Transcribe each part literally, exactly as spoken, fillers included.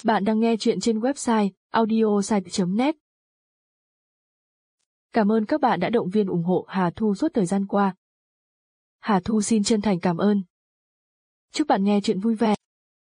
Bạn đang nghe chuyện trên website audiosite chấm net. Cảm ơn các bạn đã động viên ủng hộ Hà Thu suốt thời gian qua. Hà Thu xin chân thành cảm ơn. Chúc bạn nghe chuyện vui vẻ.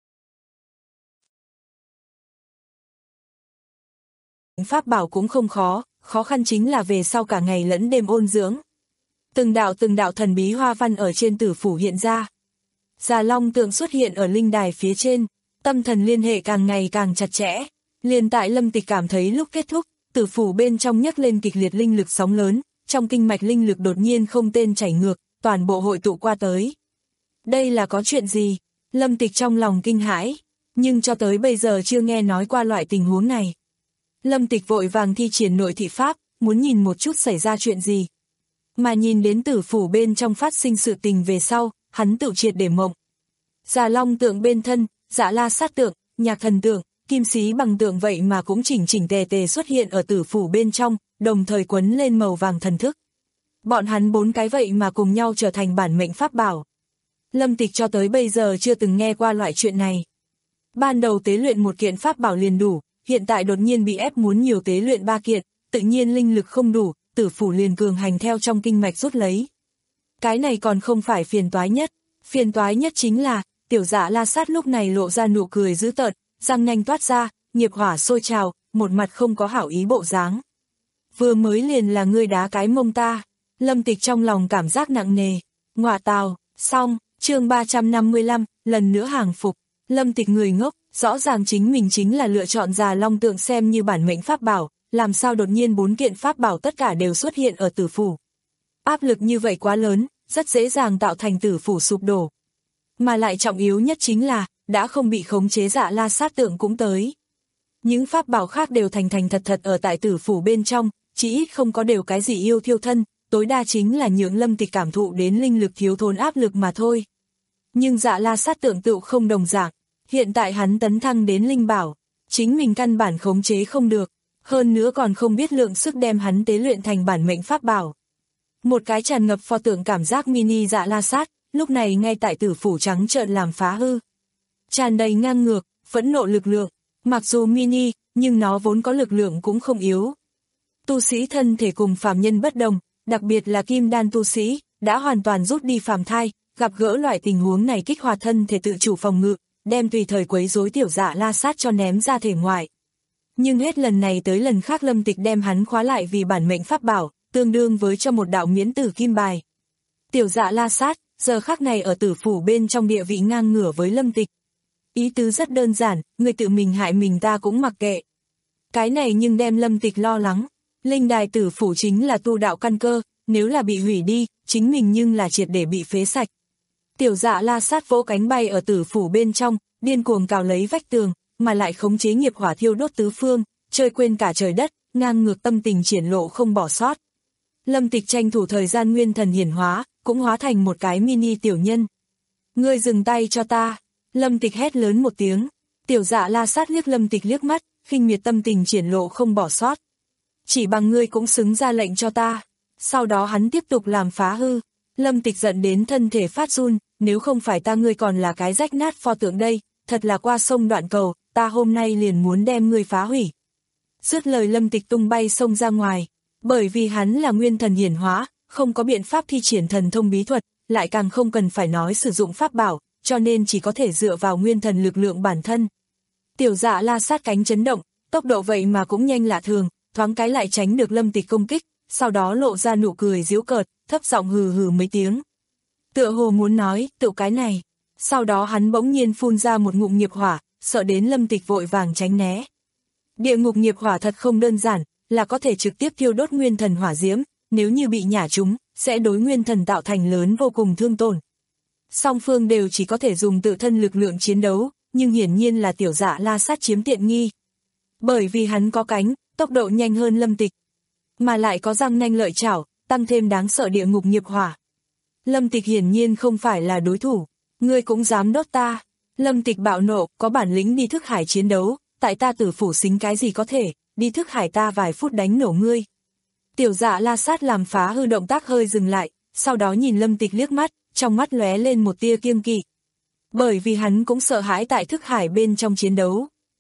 Pháp bảo cũng không khó, khó khăn chính là về sau cả ngày lẫn đêm ôn dưỡng. Từng đạo từng đạo thần bí hoa văn ở trên tử phủ hiện ra. Già Long tượng xuất hiện ở linh đài phía trên, tâm thần liên hệ càng ngày càng chặt chẽ. Liền tại Lâm Tịch cảm thấy lúc kết thúc, tử phủ bên trong nhấc lên kịch liệt linh lực sóng lớn, trong kinh mạch linh lực đột nhiên không tên chảy ngược, toàn bộ hội tụ qua tới. Đây là có chuyện gì? Lâm Tịch trong lòng kinh hãi, nhưng cho tới bây giờ chưa nghe nói qua loại tình huống này. Lâm Tịch vội vàng thi triển nội thị pháp, muốn nhìn một chút xảy ra chuyện gì. Mà nhìn đến tử phủ bên trong phát sinh sự tình về sau, hắn tự triệt để mộng. Già Long tượng bên thân, Dạ La Sát tượng, Nhạc Thần tượng, Kim Xí Bằng tượng vậy mà cũng chỉnh chỉnh tề tề xuất hiện ở tử phủ bên trong, đồng thời quấn lên màu vàng thần thức. Bọn hắn bốn cái vậy mà cùng nhau trở thành bản mệnh pháp bảo. Lâm Tịch cho tới bây giờ chưa từng nghe qua loại chuyện này. Ban đầu tế luyện một kiện pháp bảo liền đủ, hiện tại đột nhiên bị ép muốn nhiều tế luyện ba kiện, tự nhiên linh lực không đủ, tử phủ liền cường hành theo trong kinh mạch rút lấy. Cái này còn không phải phiền toái nhất, phiền toái nhất chính là, tiểu Dạ La Sát lúc này lộ ra nụ cười dữ tợn, răng nanh toát ra, nghiệp hỏa sôi trào, một mặt không có hảo ý bộ dáng. Vừa mới liền là ngươi đá cái mông ta, Lâm Tịch trong lòng cảm giác nặng nề, ngọa tào, xong, chương ba trăm năm mươi lăm, lần nữa hàng phục, Lâm Tịch người ngốc, rõ ràng chính mình chính là lựa chọn Già Long tượng xem như bản mệnh pháp bảo, làm sao đột nhiên bốn kiện pháp bảo tất cả đều xuất hiện ở tử phủ. Áp lực như vậy quá lớn, rất dễ dàng tạo thành tử phủ sụp đổ. Mà lại trọng yếu nhất chính là, đã không bị khống chế Dạ La Sát tượng cũng tới. Những pháp bảo khác đều thành thành thật thật ở tại tử phủ bên trong, chỉ ít không có đều cái gì yêu thiêu thân, tối đa chính là nhượng Lâm Tịch cảm thụ đến linh lực thiếu thốn áp lực mà thôi. Nhưng Dạ La Sát tượng tự không đồng dạng, hiện tại hắn tấn thăng đến linh bảo, chính mình căn bản khống chế không được, hơn nữa còn không biết lượng sức đem hắn tế luyện thành bản mệnh pháp bảo. Một cái tràn ngập pho tượng cảm giác mini Dạ La Sát, lúc này ngay tại tử phủ trắng trợn làm phá hư. Tràn đầy ngang ngược, phẫn nộ lực lượng, mặc dù mini, nhưng nó vốn có lực lượng cũng không yếu. Tu sĩ thân thể cùng phàm nhân bất đồng, đặc biệt là kim đan tu sĩ, đã hoàn toàn rút đi phàm thai, gặp gỡ loại tình huống này kích hoạt thân thể tự chủ phòng ngự, đem tùy thời quấy rối tiểu Dạ La Sát cho ném ra thể ngoại. Nhưng hết lần này tới lần khác Lâm Tịch đem hắn khóa lại vì bản mệnh pháp bảo, tương đương với cho một đạo miễn tử kim bài. Tiểu Dạ La Sát, giờ khắc này ở tử phủ bên trong địa vị ngang ngửa với Lâm Tịch. Ý tứ rất đơn giản, người tự mình hại mình ta cũng mặc kệ. Cái này nhưng đem Lâm Tịch lo lắng, linh đài tử phủ chính là tu đạo căn cơ, nếu là bị hủy đi, chính mình nhưng là triệt để bị phế sạch. Tiểu Dạ La Sát vỗ cánh bay ở tử phủ bên trong, điên cuồng cào lấy vách tường, mà lại khống chế nghiệp hỏa thiêu đốt tứ phương, chơi quên cả trời đất, ngang ngược tâm tình triển lộ không bỏ sót. Lâm Tịch tranh thủ thời gian nguyên thần hiển hóa, cũng hóa thành một cái mini tiểu nhân. Ngươi dừng tay cho ta, Lâm Tịch hét lớn một tiếng, tiểu Dạ La Sát liếc Lâm Tịch liếc mắt, khinh miệt tâm tình triển lộ không bỏ sót. Chỉ bằng ngươi cũng xứng ra lệnh cho ta. Sau đó hắn tiếp tục làm phá hư, Lâm Tịch giận đến thân thể phát run, nếu không phải ta ngươi còn là cái rách nát pho tượng đây, thật là qua sông đoạn cầu, ta hôm nay liền muốn đem ngươi phá hủy. Dứt lời Lâm Tịch tung bay sông ra ngoài, bởi vì hắn là nguyên thần hiển hóa, không có biện pháp thi triển thần thông bí thuật, lại càng không cần phải nói sử dụng pháp bảo, cho nên chỉ có thể dựa vào nguyên thần lực lượng bản thân. Tiểu Dạ La Sát cánh chấn động, tốc độ vậy mà cũng nhanh lạ thường, thoáng cái lại tránh được Lâm Tịch công kích, sau đó lộ ra nụ cười giễu cợt, thấp giọng hừ hừ mấy tiếng. Tựa hồ muốn nói, tự cái này. Sau đó hắn bỗng nhiên phun ra một ngụm nghiệp hỏa, sợ đến Lâm Tịch vội vàng tránh né. Địa ngục nghiệp hỏa thật không đơn giản, là có thể trực tiếp thiêu đốt nguyên thần hỏa diễm, nếu như bị nhả trúng, sẽ đối nguyên thần tạo thành lớn vô cùng thương tổn. Song phương đều chỉ có thể dùng tự thân lực lượng chiến đấu, nhưng hiển nhiên là tiểu Dạ La Sát chiếm tiện nghi. Bởi vì hắn có cánh, tốc độ nhanh hơn Lâm Tịch, mà lại có răng nanh lợi chảo, tăng thêm đáng sợ địa ngục nghiệp hỏa. Lâm Tịch hiển nhiên không phải là đối thủ, ngươi cũng dám đốt ta. Lâm Tịch bạo nộ, có bản lĩnh đi thức hải chiến đấu, tại ta tử phủ xính cái gì có thể, đi thức hải ta vài phút đánh nổ ngươi. Tiểu Dạ La Sát làm phá hư động tác hơi dừng lại, sau đó nhìn Lâm Tịch liếc mắt, trong mắt lóe lên một tia kiêng kỵ. Bởi vì hắn cũng sợ hãi tại thức hải bên trong chiến đấu.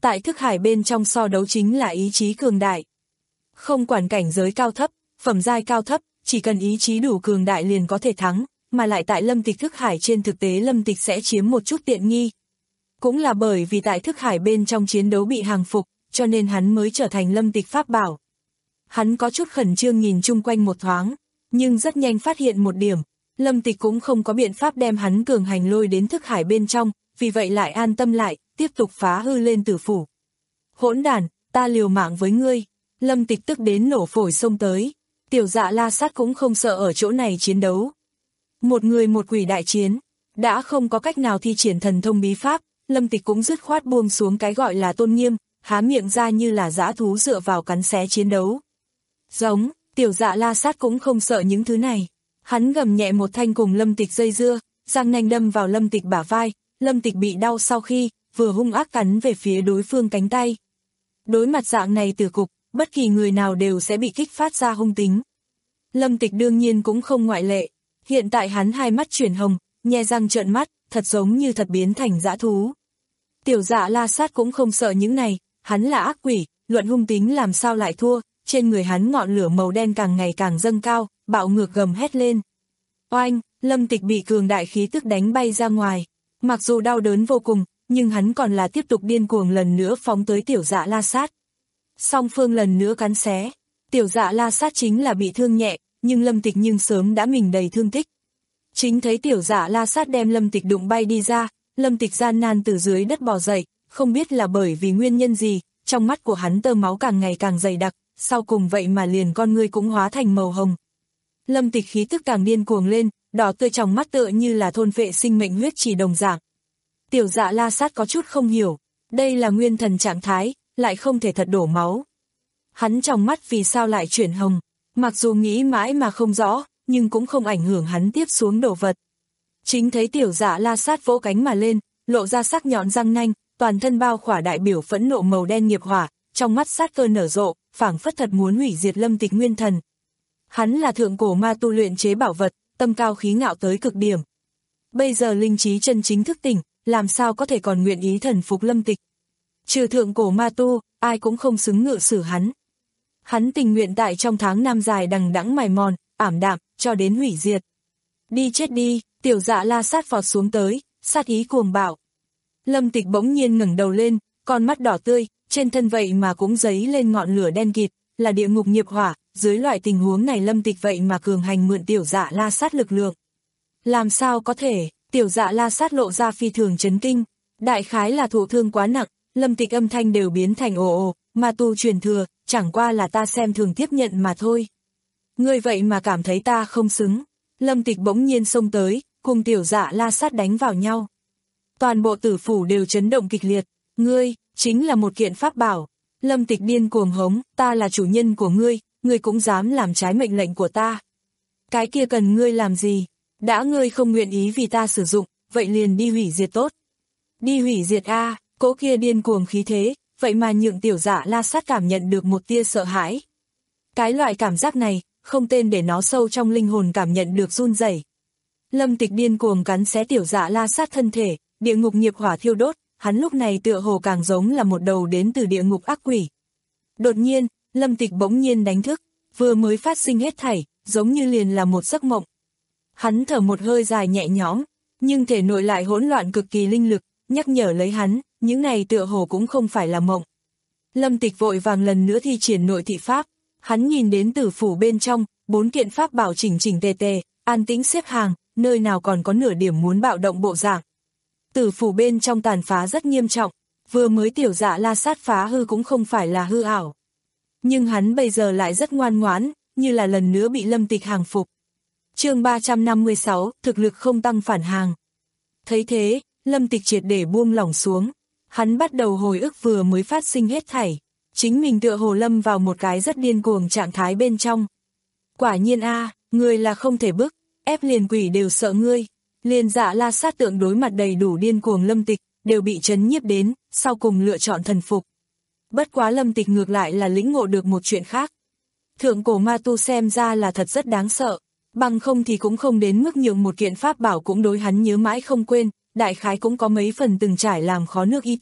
Tại thức hải bên trong so đấu chính là ý chí cường đại. Không quản cảnh giới cao thấp, phẩm giai cao thấp, chỉ cần ý chí đủ cường đại liền có thể thắng, mà lại tại Lâm Tịch thức hải trên thực tế Lâm Tịch sẽ chiếm một chút tiện nghi. Cũng là bởi vì tại thức hải bên trong chiến đấu bị hàng phục, cho nên hắn mới trở thành Lâm Tịch pháp bảo. Hắn có chút khẩn trương nhìn chung quanh một thoáng, nhưng rất nhanh phát hiện một điểm, Lâm Tịch cũng không có biện pháp đem hắn cường hành lôi đến thức hải bên trong, vì vậy lại an tâm lại, tiếp tục phá hư lên tử phủ. Hỗn đản, ta liều mạng với ngươi. Lâm Tịch tức đến nổ phổi xông tới, Tiểu Dạ La Sát cũng không sợ ở chỗ này chiến đấu. Một người một quỷ đại chiến, đã không có cách nào thi triển thần thông bí pháp, Lâm Tịch cũng dứt khoát buông xuống cái gọi là tôn nghiêm, há miệng ra như là dã thú dựa vào cắn xé chiến đấu. Giống, Tiểu Dạ La Sát cũng không sợ những thứ này. Hắn gầm nhẹ một thanh cùng Lâm Tịch dây dưa, răng nanh đâm vào Lâm Tịch bả vai, Lâm Tịch bị đau sau khi, vừa hung ác cắn về phía đối phương cánh tay. Đối mặt dạng này tử cục, bất kỳ người nào đều sẽ bị kích phát ra hung tính. Lâm Tịch đương nhiên cũng không ngoại lệ, hiện tại hắn hai mắt chuyển hồng, nhe răng trợn mắt, thật giống như thật biến thành dã thú. Tiểu Dạ La Sát cũng không sợ những này, hắn là ác quỷ, luận hung tính làm sao lại thua, trên người hắn ngọn lửa màu đen càng ngày càng dâng cao, bạo ngược gầm hét lên. Oanh, Lâm Tịch bị cường đại khí tức đánh bay ra ngoài, mặc dù đau đớn vô cùng, nhưng hắn còn là tiếp tục điên cuồng lần nữa phóng tới Tiểu Dạ La Sát. Song phương lần nữa cắn xé, Tiểu Dạ La Sát chính là bị thương nhẹ, nhưng Lâm Tịch nhưng sớm đã mình đầy thương tích. Chính thấy Tiểu Dạ La Sát đem Lâm Tịch đụng bay đi ra, Lâm Tịch gian nan từ dưới đất bò dậy, không biết là bởi vì nguyên nhân gì, trong mắt của hắn tơ máu càng ngày càng dày đặc, sau cùng vậy mà liền con ngươi cũng hóa thành màu hồng. Lâm Tịch khí tức càng điên cuồng lên, đỏ tươi trong mắt tựa như là thôn phệ sinh mệnh huyết chỉ đồng dạng. Tiểu Dạ La Sát có chút không hiểu, đây là nguyên thần trạng thái, lại không thể thật đổ máu. Hắn trong mắt vì sao lại chuyển hồng, mặc dù nghĩ mãi mà không rõ, nhưng cũng không ảnh hưởng hắn tiếp xuống đồ vật. Chính thấy Tiểu Dạ La Sát vỗ cánh mà lên, lộ ra sắc nhọn răng nanh, toàn thân bao khỏa đại biểu phẫn nộ màu đen nghiệp hỏa, trong mắt sát cơ nở rộ, phảng phất thật muốn hủy diệt Lâm Tịch nguyên thần. Hắn là thượng cổ ma tu luyện chế bảo vật, tâm cao khí ngạo tới cực điểm. Bây giờ linh trí chân chính thức tỉnh, làm sao có thể còn nguyện ý thần phục Lâm Tịch. Trừ thượng cổ ma tu, ai cũng không xứng ngự xử hắn. Hắn tình nguyện tại trong tháng năm dài đằng đẵng mài mòn, ảm đạm, cho đến hủy diệt. Đi chết đi, Tiểu Dạ La Sát vọt xuống tới, sát ý cuồng bạo. Lâm Tịch bỗng nhiên ngẩng đầu lên, con mắt đỏ tươi, trên thân vậy mà cũng giấy lên ngọn lửa đen kịt, là địa ngục nghiệp hỏa, dưới loại tình huống này Lâm Tịch vậy mà cường hành mượn Tiểu Dạ La Sát lực lượng. Làm sao có thể, Tiểu Dạ La Sát lộ ra phi thường chấn kinh, đại khái là thụ thương quá nặng, Lâm Tịch âm thanh đều biến thành ồ ồ, ma tu truyền thừa, chẳng qua là ta xem thường tiếp nhận mà thôi. Ngươi vậy mà cảm thấy ta không xứng. Lâm Tịch bỗng nhiên xông tới, cùng Tiểu Dạ La Sát đánh vào nhau. Toàn bộ tử phủ đều chấn động kịch liệt, ngươi, chính là một kiện pháp bảo. Lâm Tịch điên cuồng hống, ta là chủ nhân của ngươi, ngươi cũng dám làm trái mệnh lệnh của ta. Cái kia cần ngươi làm gì? Đã ngươi không nguyện ý vì ta sử dụng, vậy liền đi hủy diệt tốt. Đi hủy diệt a, cỗ kia điên cuồng khí thế, vậy mà nhượng Tiểu Dạ La Sát cảm nhận được một tia sợ hãi. Cái loại cảm giác này, không tên để nó sâu trong linh hồn cảm nhận được run rẩy. Lâm Tịch điên cuồng cắn xé Tiểu Dạ La Sát thân thể, địa ngục nghiệp hỏa thiêu đốt, hắn lúc này tựa hồ càng giống là một đầu đến từ địa ngục ác quỷ. Đột nhiên, Lâm Tịch bỗng nhiên đánh thức, vừa mới phát sinh hết thảy, giống như liền là một giấc mộng. Hắn thở một hơi dài nhẹ nhõm, nhưng thể nội lại hỗn loạn cực kỳ linh lực, nhắc nhở lấy hắn, những này tựa hồ cũng không phải là mộng. Lâm Tịch vội vàng lần nữa thi triển nội thị pháp, hắn nhìn đến tử phủ bên trong, bốn kiện pháp bảo chỉnh chỉnh tề tề, an tĩnh xếp hàng, nơi nào còn có nửa điểm muốn bạo động bộ dạng. Tử phủ bên trong tàn phá rất nghiêm trọng, vừa mới Tiểu Dạ La Sát phá hư cũng không phải là hư ảo. Nhưng hắn bây giờ lại rất ngoan ngoãn, như là lần nữa bị Lâm Tịch hàng phục. Chương ba trăm năm mươi sáu, thực lực không tăng phản hàng. Thấy thế, Lâm Tịch triệt để buông lỏng xuống, hắn bắt đầu hồi ức vừa mới phát sinh hết thảy, chính mình tựa hồ lâm vào một cái rất điên cuồng trạng thái bên trong. Quả nhiên a, à, ngươi là không thể bức, ép liền quỷ đều sợ ngươi. Liền Dạ La Sát tượng đối mặt đầy đủ điên cuồng Lâm Tịch, đều bị chấn nhiếp đến, sau cùng lựa chọn thần phục. Bất quá Lâm Tịch ngược lại là lĩnh ngộ được một chuyện khác. Thượng cổ ma tu xem ra là thật rất đáng sợ, bằng không thì cũng không đến mức nhượng một kiện pháp bảo cũng đối hắn nhớ mãi không quên, đại khái cũng có mấy phần từng trải làm khó nước ý tứ,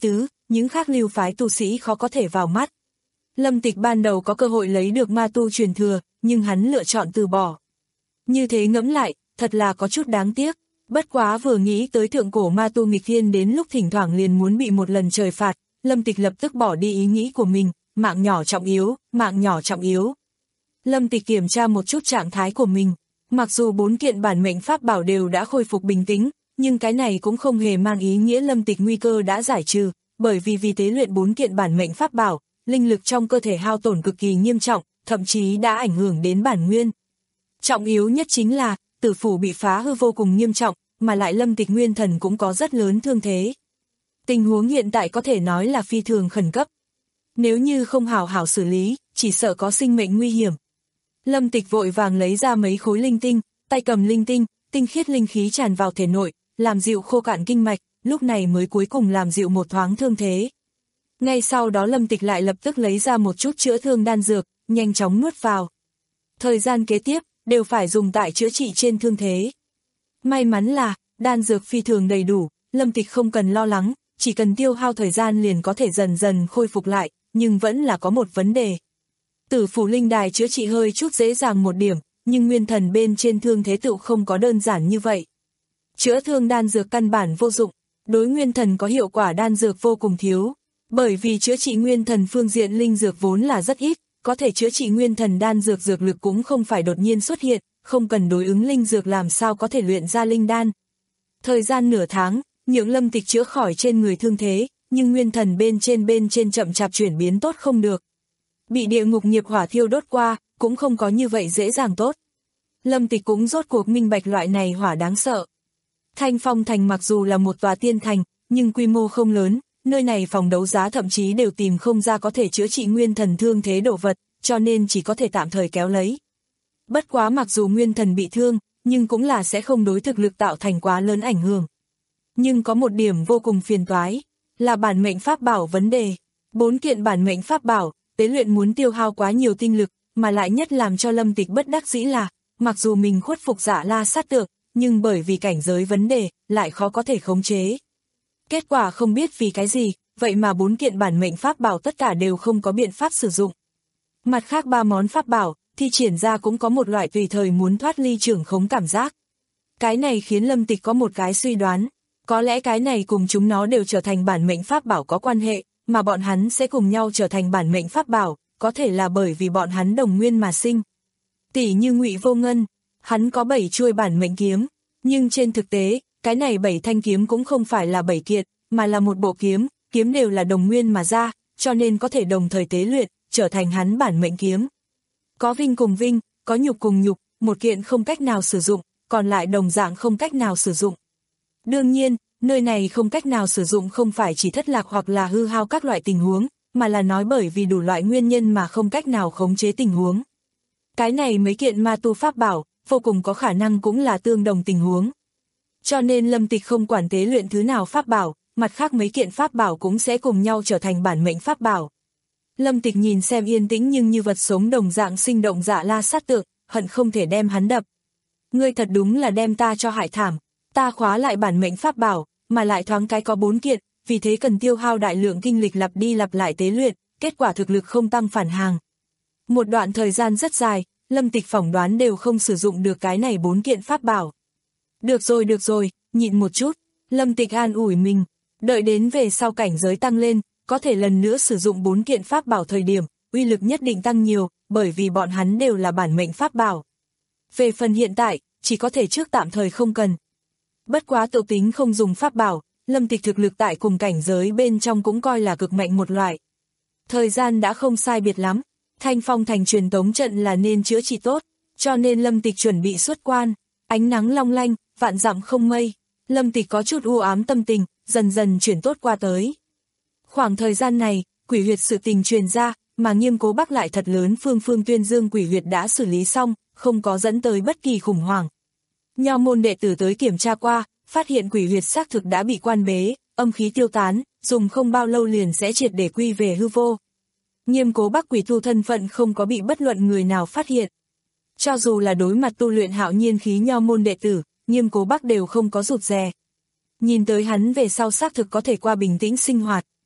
những khác lưu phái tu sĩ khó có thể vào mắt. Lâm Tịch ban đầu có cơ hội lấy được ma tu truyền thừa, nhưng hắn lựa chọn từ bỏ. Như thế ngẫm lại, thật là có chút đáng tiếc. Bất quá vừa nghĩ tới thượng cổ ma tu nghịch thiên đến lúc thỉnh thoảng liền muốn bị một lần trời phạt, Lâm Tịch lập tức bỏ đi ý nghĩ của mình, mạng nhỏ trọng yếu, mạng nhỏ trọng yếu. Lâm Tịch kiểm tra một chút trạng thái của mình, mặc dù bốn kiện bản mệnh pháp bảo đều đã khôi phục bình tĩnh, nhưng cái này cũng không hề mang ý nghĩa Lâm Tịch nguy cơ đã giải trừ, bởi vì vì tế luyện bốn kiện bản mệnh pháp bảo, linh lực trong cơ thể hao tổn cực kỳ nghiêm trọng, thậm chí đã ảnh hưởng đến bản nguyên. Trọng yếu nhất chính là, tử phủ bị phá hư vô cùng nghiêm trọng, mà lại Lâm Tịch nguyên thần cũng có rất lớn thương thế. Tình huống hiện tại có thể nói là phi thường khẩn cấp. Nếu như không hảo hảo xử lý, chỉ sợ có sinh mệnh nguy hiểm. Lâm Tịch vội vàng lấy ra mấy khối linh tinh, tay cầm linh tinh, tinh khiết linh khí tràn vào thể nội, làm dịu khô cạn kinh mạch, lúc này mới cuối cùng làm dịu một thoáng thương thế. Ngay sau đó Lâm Tịch lại lập tức lấy ra một chút chữa thương đan dược, nhanh chóng nuốt vào. Thời gian kế tiếp, đều phải dùng tại chữa trị trên thương thế. May mắn là, đan dược phi thường đầy đủ, Lâm Tịch không cần lo lắng, chỉ cần tiêu hao thời gian liền có thể dần dần khôi phục lại, nhưng vẫn là có một vấn đề. Tử phủ linh đài chữa trị hơi chút dễ dàng một điểm, nhưng nguyên thần bên trên thương thế tựu không có đơn giản như vậy. Chữa thương đan dược căn bản vô dụng, đối nguyên thần có hiệu quả đan dược vô cùng thiếu, bởi vì chữa trị nguyên thần phương diện linh dược vốn là rất ít, có thể chữa trị nguyên thần đan dược dược lực cũng không phải đột nhiên xuất hiện, không cần đối ứng linh dược làm sao có thể luyện ra linh đan. Thời gian nửa tháng, nhượng Lâm Tịch chữa khỏi trên người thương thế, nhưng nguyên thần bên trên bên trên chậm chạp chuyển biến tốt không được. Bị địa ngục nghiệp hỏa thiêu đốt qua, cũng không có như vậy dễ dàng tốt. Lâm Tịch cũng rốt cuộc minh bạch loại này hỏa đáng sợ. Thanh Phong Thành mặc dù là một tòa tiên thành, nhưng quy mô không lớn, nơi này phòng đấu giá thậm chí đều tìm không ra có thể chữa trị nguyên thần thương thế đồ vật, cho nên chỉ có thể tạm thời kéo lấy. Bất quá mặc dù nguyên thần bị thương, nhưng cũng là sẽ không đối thực lực tạo thành quá lớn ảnh hưởng. Nhưng có một điểm vô cùng phiền toái, là bản mệnh pháp bảo vấn đề. Bốn kiện bản mệnh pháp bảo, tế luyện muốn tiêu hao quá nhiều tinh lực, mà lại nhất làm cho Lâm Tịch bất đắc dĩ là, mặc dù mình khuất phục Dạ La Sát Tượng, nhưng bởi vì cảnh giới vấn đề, lại khó có thể khống chế. Kết quả không biết vì cái gì, vậy mà bốn kiện bản mệnh pháp bảo tất cả đều không có biện pháp sử dụng. Mặt khác ba món pháp bảo, thi triển ra cũng có một loại tùy thời muốn thoát ly trưởng khống cảm giác. Cái này khiến Lâm Tịch có một cái suy đoán, có lẽ cái này cùng chúng nó đều trở thành bản mệnh pháp bảo có quan hệ, mà bọn hắn sẽ cùng nhau trở thành bản mệnh pháp bảo, có thể là bởi vì bọn hắn đồng nguyên mà sinh. Tỷ như Ngụy Vô Ngân, hắn có bảy chuôi bản mệnh kiếm, nhưng trên thực tế, cái này bảy thanh kiếm cũng không phải là bảy kiện, mà là một bộ kiếm, kiếm đều là đồng nguyên mà ra, cho nên có thể đồng thời tế luyện, trở thành hắn bản mệnh kiếm. Có vinh cùng vinh, có nhục cùng nhục, một kiện không cách nào sử dụng, còn lại đồng dạng không cách nào sử dụng. Đương nhiên, nơi này không cách nào sử dụng không phải chỉ thất lạc hoặc là hư hao các loại tình huống, mà là nói bởi vì đủ loại nguyên nhân mà không cách nào khống chế tình huống. Cái này mấy kiện ma tu pháp bảo, vô cùng có khả năng cũng là tương đồng tình huống. Cho nên Lâm Tịch không quản tế luyện thứ nào pháp bảo, mặt khác mấy kiện pháp bảo cũng sẽ cùng nhau trở thành bản mệnh pháp bảo. Lâm Tịch nhìn xem yên tĩnh nhưng như vật sống đồng dạng sinh động Dạ La Sát Tượng, hận không thể đem hắn đập. Ngươi thật đúng là đem ta cho hại thảm, ta khóa lại bản mệnh pháp bảo, mà lại thoáng cái có bốn kiện, vì thế cần tiêu hao đại lượng kinh lịch lặp đi lặp lại tế luyện, kết quả thực lực không tăng phản hàng. Một đoạn thời gian rất dài, Lâm Tịch phỏng đoán đều không sử dụng được cái này bốn kiện pháp bảo. Được rồi được rồi, nhịn một chút, Lâm Tịch an ủi mình, đợi đến về sau cảnh giới tăng lên, có thể lần nữa sử dụng bốn kiện pháp bảo thời điểm, uy lực nhất định tăng nhiều, bởi vì bọn hắn đều là bản mệnh pháp bảo. Về phần hiện tại, chỉ có thể trước tạm thời không cần. Bất quá tự tính không dùng pháp bảo, Lâm Tịch thực lực tại cùng cảnh giới bên trong cũng coi là cực mạnh một loại. Thời gian đã không sai biệt lắm, Thanh Phong Thành truyền tống trận là nên chữa trị tốt, cho nên Lâm Tịch chuẩn bị xuất quan, ánh nắng long lanh, vạn dặm không mây, Lâm Tịch có chút u ám tâm tình, dần dần chuyển tốt qua tới. Khoảng thời gian này, quỷ huyệt sự tình truyền ra, mà Nghiêm Cố Bắc lại thật lớn phương phương tuyên dương quỷ huyệt đã xử lý xong, không có dẫn tới bất kỳ khủng hoảng. Nho môn đệ tử tới kiểm tra qua, phát hiện quỷ huyệt xác thực đã bị quan bế, âm khí tiêu tán, dùng không bao lâu liền sẽ triệt để quy về hư vô. Nghiêm Cố Bắc quỷ tu thân phận không có bị bất luận người nào phát hiện. Cho dù là đối mặt tu luyện hạo nhiên khí nho môn đệ tử, Nghiêm Cố Bắc đều không có rụt rè. Nhìn tới hắn về sau xác thực có thể qua bình tĩnh sinh hoạt.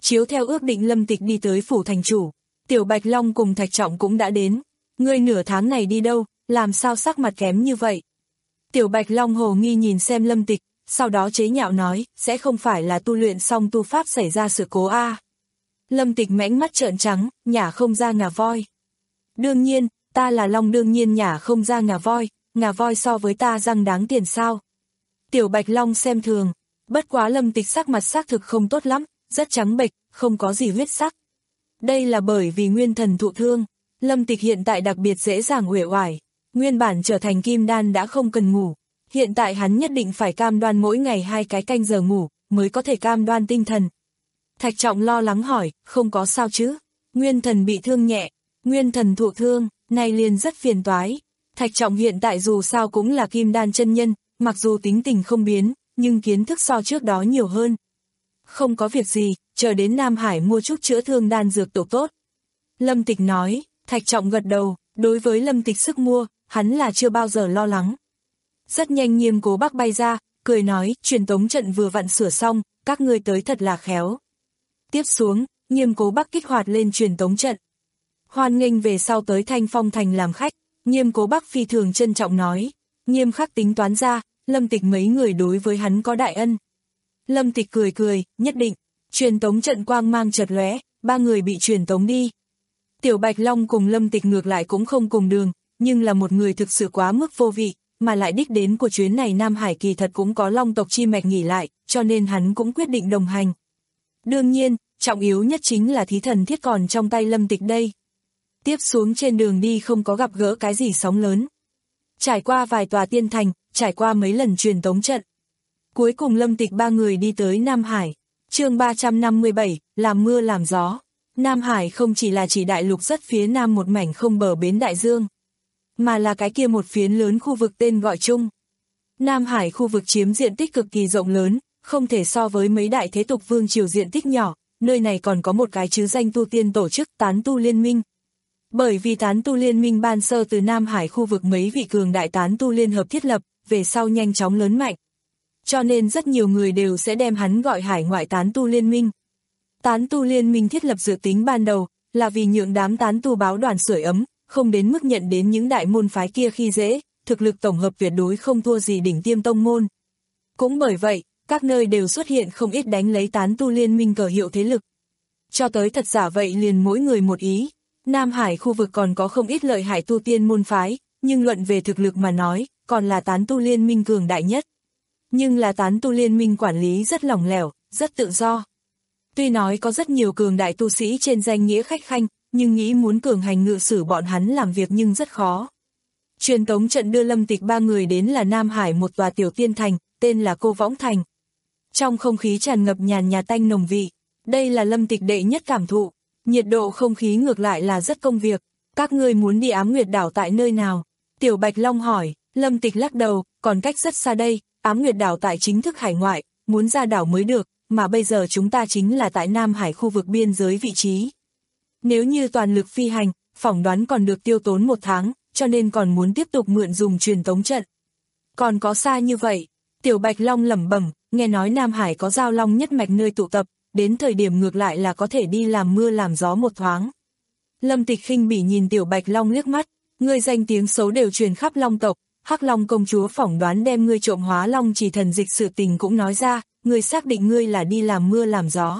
chiếu theo ước định Lâm Tịch đi tới phủ thành chủ. Tiểu Bạch Long cùng Thạch Trọng cũng đã đến. Ngươi nửa tháng này đi đâu, làm sao sắc mặt kém như vậy? Tiểu Bạch Long hồ nghi nhìn xem Lâm Tịch, sau đó chế nhạo nói, sẽ không phải là tu luyện xong tu pháp xảy ra sự cố a? À? Lâm Tịch mẽnh mắt trợn trắng, nhả không ra ngà voi. Đương nhiên, ta là Long đương nhiên nhả không ra ngà voi, ngà voi so với ta răng đáng tiền sao? Tiểu Bạch Long xem thường, bất quá Lâm Tịch sắc mặt xác thực không tốt lắm, rất trắng bệch, không có gì huyết sắc. Đây là bởi vì nguyên thần thụ thương, Lâm Tịch hiện tại đặc biệt dễ dàng uể oải, nguyên bản trở thành kim đan đã không cần ngủ, hiện tại hắn nhất định phải cam đoan mỗi ngày hai cái canh giờ ngủ, mới có thể cam đoan tinh thần. Thạch Trọng lo lắng hỏi, không có sao chứ? Nguyên thần bị thương nhẹ, nguyên thần thụ thương, này liền rất phiền toái. Thạch Trọng hiện tại dù sao cũng là kim đan chân nhân, mặc dù tính tình không biến, nhưng kiến thức so trước đó nhiều hơn. Không có việc gì, chờ đến Nam Hải mua chút chữa thương đan dược tổ tốt. Lâm Tịch nói, Thạch Trọng gật đầu, đối với Lâm Tịch sức mua, hắn là chưa bao giờ lo lắng. Rất nhanh Nghiêm Cố Bắc bay ra, cười nói, truyền tống trận vừa vặn sửa xong, các ngươi tới thật là khéo. Tiếp xuống, Nghiêm Cố Bắc kích hoạt lên truyền tống trận. Hoan nghênh về sau tới Thanh Phong Thành làm khách, Nghiêm Cố Bắc phi thường trân trọng nói, nghiêm khắc tính toán ra, Lâm Tịch mấy người đối với hắn có đại ân. Lâm Tịch cười cười, nhất định, truyền tống trận quang mang chợt lóe, ba người bị truyền tống đi. Tiểu Bạch Long cùng Lâm Tịch ngược lại cũng không cùng đường, nhưng là một người thực sự quá mức vô vị, mà lại đích đến của chuyến này Nam Hải kỳ thật cũng có Long tộc chi mạch nghỉ lại, cho nên hắn cũng quyết định đồng hành. Đương nhiên, trọng yếu nhất chính là thí thần thiết còn trong tay Lâm Tịch đây. Tiếp xuống trên đường đi không có gặp gỡ cái gì sóng lớn. Trải qua vài tòa tiên thành, trải qua mấy lần truyền tống trận. Cuối cùng Lâm Tịch ba người đi tới Nam Hải. Chương ba trăm năm mươi bảy, làm mưa làm gió. Nam Hải không chỉ là chỉ đại lục rất phía nam một mảnh không bờ bến đại dương, mà là cái kia một phiến lớn khu vực tên gọi chung. Nam Hải khu vực chiếm diện tích cực kỳ rộng lớn, không thể so với mấy đại thế tục vương triều diện tích nhỏ, nơi này còn có một cái chứ danh tu tiên tổ chức Tán Tu Liên Minh. Bởi vì Tán Tu Liên Minh ban sơ từ Nam Hải khu vực mấy vị cường đại tán tu liên hợp thiết lập, về sau nhanh chóng lớn mạnh. Cho nên rất nhiều người đều sẽ đem hắn gọi hải ngoại Tán Tu Liên Minh. Tán Tu Liên Minh thiết lập dự tính ban đầu, là vì nhượng đám tán tu báo đoàn sưởi ấm, không đến mức nhận đến những đại môn phái kia khi dễ, thực lực tổng hợp tuyệt đối không thua gì đỉnh tiêm tông môn. Cũng bởi vậy, các nơi đều xuất hiện không ít đánh lấy Tán Tu Liên Minh cờ hiệu thế lực. Cho tới thật giả vậy liền mỗi người một ý. Nam Hải khu vực còn có không ít lợi hại tu tiên môn phái, nhưng luận về thực lực mà nói, còn là Tán Tu Liên Minh cường đại nhất. Nhưng là Tán Tu Liên Minh quản lý rất lỏng lẻo, rất tự do. Tuy nói có rất nhiều cường đại tu sĩ trên danh nghĩa khách khanh, nhưng nghĩ muốn cường hành ngự sử bọn hắn làm việc nhưng rất khó. Truyền tống trận đưa Lâm Tịch ba người đến là Nam Hải một tòa tiểu tiên thành, tên là Cô Võng Thành. Trong không khí tràn ngập nhàn nhạt tanh nồng vị, đây là Lâm Tịch đệ nhất cảm thụ. Nhiệt độ không khí ngược lại là rất công việc. Các ngươi muốn đi Ám Nguyệt đảo tại nơi nào? Tiểu Bạch Long hỏi. Lâm Tịch lắc đầu, còn cách rất xa đây. Ám Nguyệt đảo tại chính thức hải ngoại, muốn ra đảo mới được, mà bây giờ chúng ta chính là tại Nam Hải khu vực biên giới vị trí. Nếu như toàn lực phi hành, phỏng đoán còn được tiêu tốn một tháng, cho nên còn muốn tiếp tục mượn dùng truyền tống trận. Còn có xa như vậy? Tiểu Bạch Long lẩm bẩm, nghe nói Nam Hải có giao long nhất mạch nơi tụ tập, đến thời điểm ngược lại là có thể đi làm mưa làm gió một thoáng. Lâm Tịch khinh bỉ nhìn Tiểu Bạch Long liếc mắt, ngươi danh tiếng xấu đều truyền khắp Long tộc, Hắc Long công chúa phỏng đoán đem ngươi trộm hóa Long chỉ thần dịch sự tình cũng nói ra, ngươi xác định ngươi là đi làm mưa làm gió,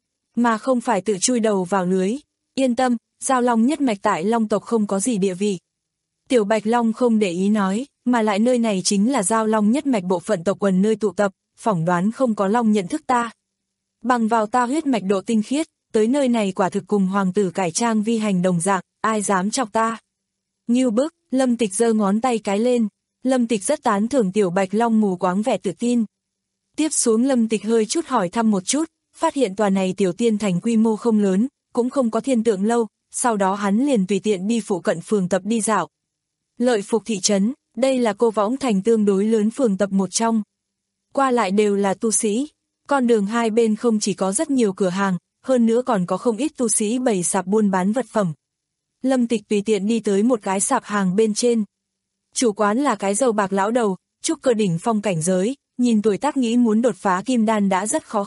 mà không phải tự chui đầu vào lưới. Yên tâm, giao long nhất mạch tại Long tộc không có gì địa vị. Tiểu Bạch Long không để ý nói, mà lại nơi này chính là giao long nhất mạch bộ phận tộc quần nơi tụ tập, phỏng đoán không có long nhận thức ta. Bằng vào ta huyết mạch độ tinh khiết, tới nơi này quả thực cùng hoàng tử cải trang vi hành đồng dạng, ai dám chọc ta. Ngưu bức, Lâm Tịch giơ ngón tay cái lên, Lâm Tịch rất tán thưởng Tiểu Bạch Long mù quáng vẻ tự tin. Tiếp xuống Lâm Tịch hơi chút hỏi thăm một chút, phát hiện tòa này tiểu tiên thành quy mô không lớn, cũng không có thiên tượng lâu, sau đó hắn liền tùy tiện đi phụ cận phường tập đi dạo. Lợi Phục thị trấn, đây là Cô Võng Thành tương đối lớn phường tập một trong. Qua lại đều là tu sĩ. Con đường hai bên không chỉ có rất nhiều cửa hàng, hơn nữa còn có không ít tu sĩ bày sạp buôn bán vật phẩm. Lâm Tịch tùy tiện đi tới một cái sạp hàng bên trên. Chủ quán là cái râu bạc lão đầu, trúc cơ đỉnh phong cảnh giới, nhìn tuổi tác nghĩ muốn đột phá kim đan đã rất khó khăn,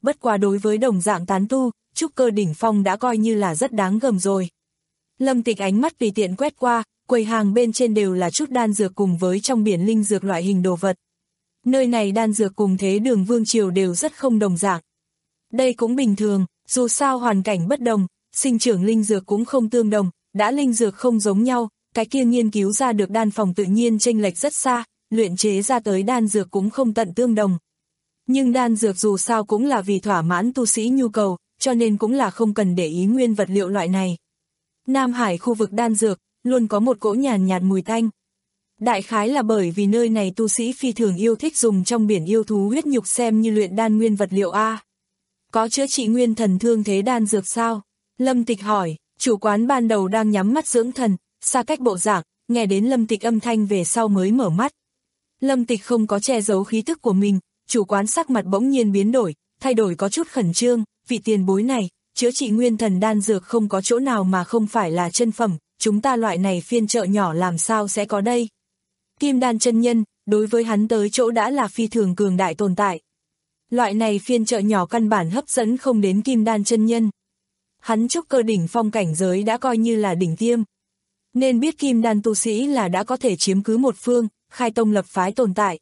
bất quá đối với đồng dạng tán tu, trúc cơ đỉnh phong đã coi như là rất đáng gờm rồi. Lâm Tịch ánh mắt tùy tiện quét qua, quầy hàng bên trên đều là chút đan dược cùng với trong biển linh dược loại hình đồ vật. Nơi này đan dược cùng thế đường vương triều đều rất không đồng dạng. Đây cũng bình thường, dù sao hoàn cảnh bất đồng, sinh trưởng linh dược cũng không tương đồng, đã linh dược không giống nhau, cái kia nghiên cứu ra được đan phòng tự nhiên chênh lệch rất xa, luyện chế ra tới đan dược cũng không tận tương đồng. Nhưng đan dược dù sao cũng là vì thỏa mãn tu sĩ nhu cầu, cho nên cũng là không cần để ý nguyên vật liệu loại này. Nam Hải khu vực đan dược, luôn có một cỗ nhàn nhạt mùi tanh. Đại khái là bởi vì nơi này tu sĩ phi thường yêu thích dùng trong biển yêu thú huyết nhục xem như luyện đan nguyên vật liệu A. Có chữa trị nguyên thần thương thế đan dược sao? Lâm Tịch hỏi, chủ quán ban đầu đang nhắm mắt dưỡng thần, xa cách bộ dạng, nghe đến Lâm Tịch âm thanh về sau mới mở mắt. Lâm Tịch không có che giấu khí tức của mình, chủ quán sắc mặt bỗng nhiên biến đổi, thay đổi có chút khẩn trương, vị tiền bối này, chữa trị nguyên thần đan dược không có chỗ nào mà không phải là chân phẩm, chúng ta loại này phiên chợ nhỏ làm sao sẽ có đây. Kim đan chân nhân, đối với hắn tới chỗ đã là phi thường cường đại tồn tại. Loại này phiên chợ nhỏ căn bản hấp dẫn không đến kim đan chân nhân. Hắn trúc cơ đỉnh phong cảnh giới đã coi như là đỉnh tiêm. Nên biết kim đan tu sĩ là đã có thể chiếm cứ một phương, khai tông lập phái tồn tại.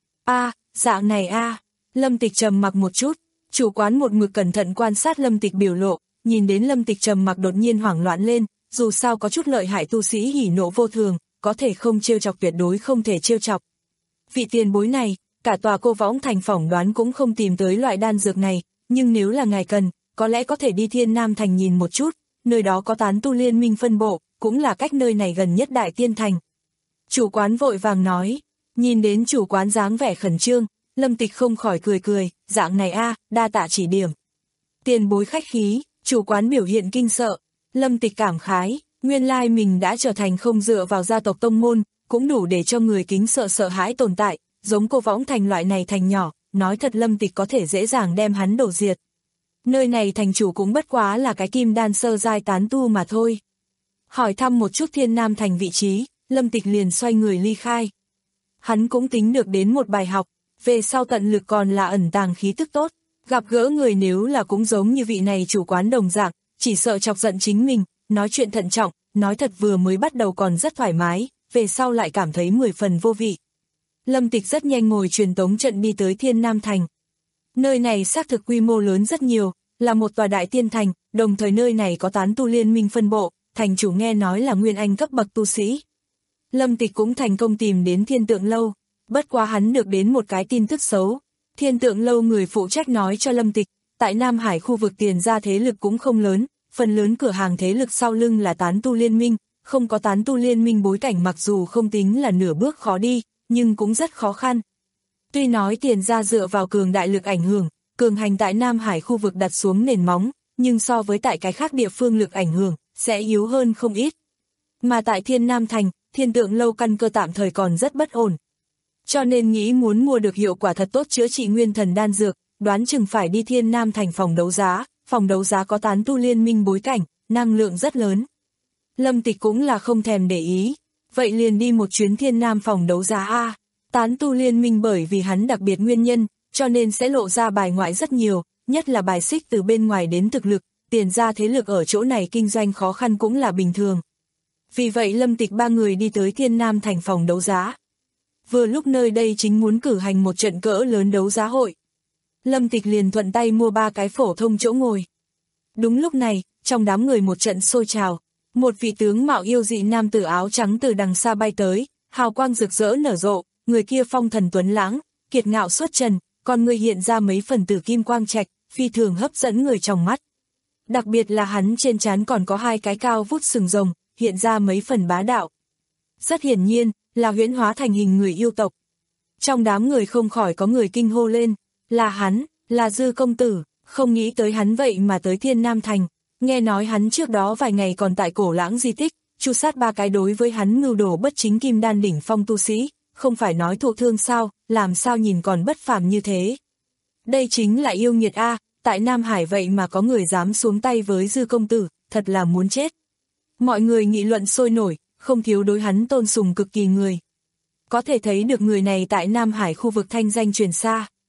A, dạng này a. Lâm Tịch trầm mặc một chút, chủ quán một mực cẩn thận quan sát Lâm Tịch biểu lộ, nhìn đến Lâm Tịch trầm mặc đột nhiên hoảng loạn lên, dù sao có chút lợi hại tu sĩ hỉ nộ vô thường, có thể không trêu chọc tuyệt đối không thể trêu chọc. Vị tiền bối này, cả tòa Cô Võng Thành phỏng đoán cũng không tìm tới loại đan dược này, nhưng nếu là ngài cần, có lẽ có thể đi Thiên Nam Thành nhìn một chút, nơi đó có tán tu liên minh phân bộ, cũng là cách nơi này gần nhất Đại Tiên Thành. Chủ quán vội vàng nói, nhìn đến chủ quán dáng vẻ khẩn trương, Lâm Tịch không khỏi cười cười, dạng này a, đa tạ chỉ điểm. Tiền bối khách khí, chủ quán biểu hiện kinh sợ, Lâm Tịch cảm khái, nguyên lai mình đã trở thành không dựa vào gia tộc tông môn, cũng đủ để cho người kính sợ sợ hãi tồn tại, giống Cô Võng Thành loại này thành nhỏ, nói thật Lâm Tịch có thể dễ dàng đem hắn đổ diệt. Nơi này thành chủ cũng bất quá là cái kim đan sơ giai tán tu mà thôi. Hỏi thăm một chút Thiên Nam Thành vị trí, Lâm Tịch liền xoay người ly khai. Hắn cũng tính được đến một bài học, về sau tận lực còn là ẩn tàng khí tức tốt, gặp gỡ người nếu là cũng giống như vị này chủ quán đồng dạng, chỉ sợ chọc giận chính mình, nói chuyện thận trọng, nói thật vừa mới bắt đầu còn rất thoải mái, về sau lại cảm thấy mười phần vô vị. Lâm Tịch rất nhanh ngồi truyền tống trận đi tới Thiên Nam Thành. Nơi này xác thực quy mô lớn rất nhiều, là một tòa đại tiên thành, đồng thời nơi này có tán tu liên minh phân bộ, thành chủ nghe nói là nguyên anh cấp bậc tu sĩ. Lâm Tịch cũng thành công tìm đến Thiên Tượng Lâu, bất quá hắn được đến một cái tin tức xấu. Thiên Tượng Lâu người phụ trách nói cho Lâm Tịch, tại Nam Hải khu vực tiền ra thế lực cũng không lớn, phần lớn cửa hàng thế lực sau lưng là tán tu liên minh, không có tán tu liên minh bối cảnh mặc dù không tính là nửa bước khó đi, nhưng cũng rất khó khăn. Tuy nói tiền ra dựa vào cường đại lực ảnh hưởng, cường hành tại Nam Hải khu vực đặt xuống nền móng, nhưng so với tại cái khác địa phương lực ảnh hưởng, sẽ yếu hơn không ít. Mà tại Thiên Nam Thành, Thiên Tượng Lâu căn cơ tạm thời còn rất bất ổn. Cho nên nghĩ muốn mua được hiệu quả thật tốt chữa trị nguyên thần đan dược, đoán chừng phải đi Thiên Nam Thành phòng đấu giá, phòng đấu giá có tán tu liên minh bối cảnh, năng lượng rất lớn. Lâm Tịch cũng là không thèm để ý, vậy liền đi một chuyến Thiên Nam phòng đấu giá A. Tán tu liên minh bởi vì hắn đặc biệt nguyên nhân, cho nên sẽ lộ ra bài ngoại rất nhiều, nhất là bài xích từ bên ngoài đến thực lực, tiền ra thế lực ở chỗ này kinh doanh khó khăn cũng là bình thường. Vì vậy Lâm Tịch ba người đi tới Thiên Nam Thành phòng đấu giá. Vừa lúc nơi đây chính muốn cử hành một trận cỡ lớn đấu giá hội. Lâm Tịch liền thuận tay mua ba cái phổ thông chỗ ngồi. Đúng lúc này, trong đám người một trận sôi trào, một vị tướng mạo yêu dị nam tử áo trắng từ đằng xa bay tới, hào quang rực rỡ nở rộ, người kia phong thần tuấn lãng, kiệt ngạo xuất trần, còn người hiện ra mấy phần tử kim quang trạch, phi thường hấp dẫn người trong mắt. Đặc biệt là hắn trên trán còn có hai cái cao vút sừng rồng, hiện ra mấy phần bá đạo. Rất hiển nhiên, là huyễn hóa thành hình người yêu tộc. Trong đám người không khỏi có người kinh hô lên, là hắn, là Dư công tử, không nghĩ tới hắn vậy mà tới Thiên Nam Thành, nghe nói hắn trước đó vài ngày còn tại Cổ Lãng di tích, chu sát ba cái đối với hắn mưu đồ bất chính kim đan đỉnh phong tu sĩ, không phải nói thụ thương sao, làm sao nhìn còn bất phàm như thế. Đây chính là yêu nghiệt a, tại Nam Hải vậy mà có người dám xuống tay với Dư công tử, thật là muốn chết. Mọi người nghị luận sôi nổi, không thiếu đối hắn tôn sùng cực kỳ người. Có thể thấy được người này tại Nam Hải khu vực thanh danh truyền xa.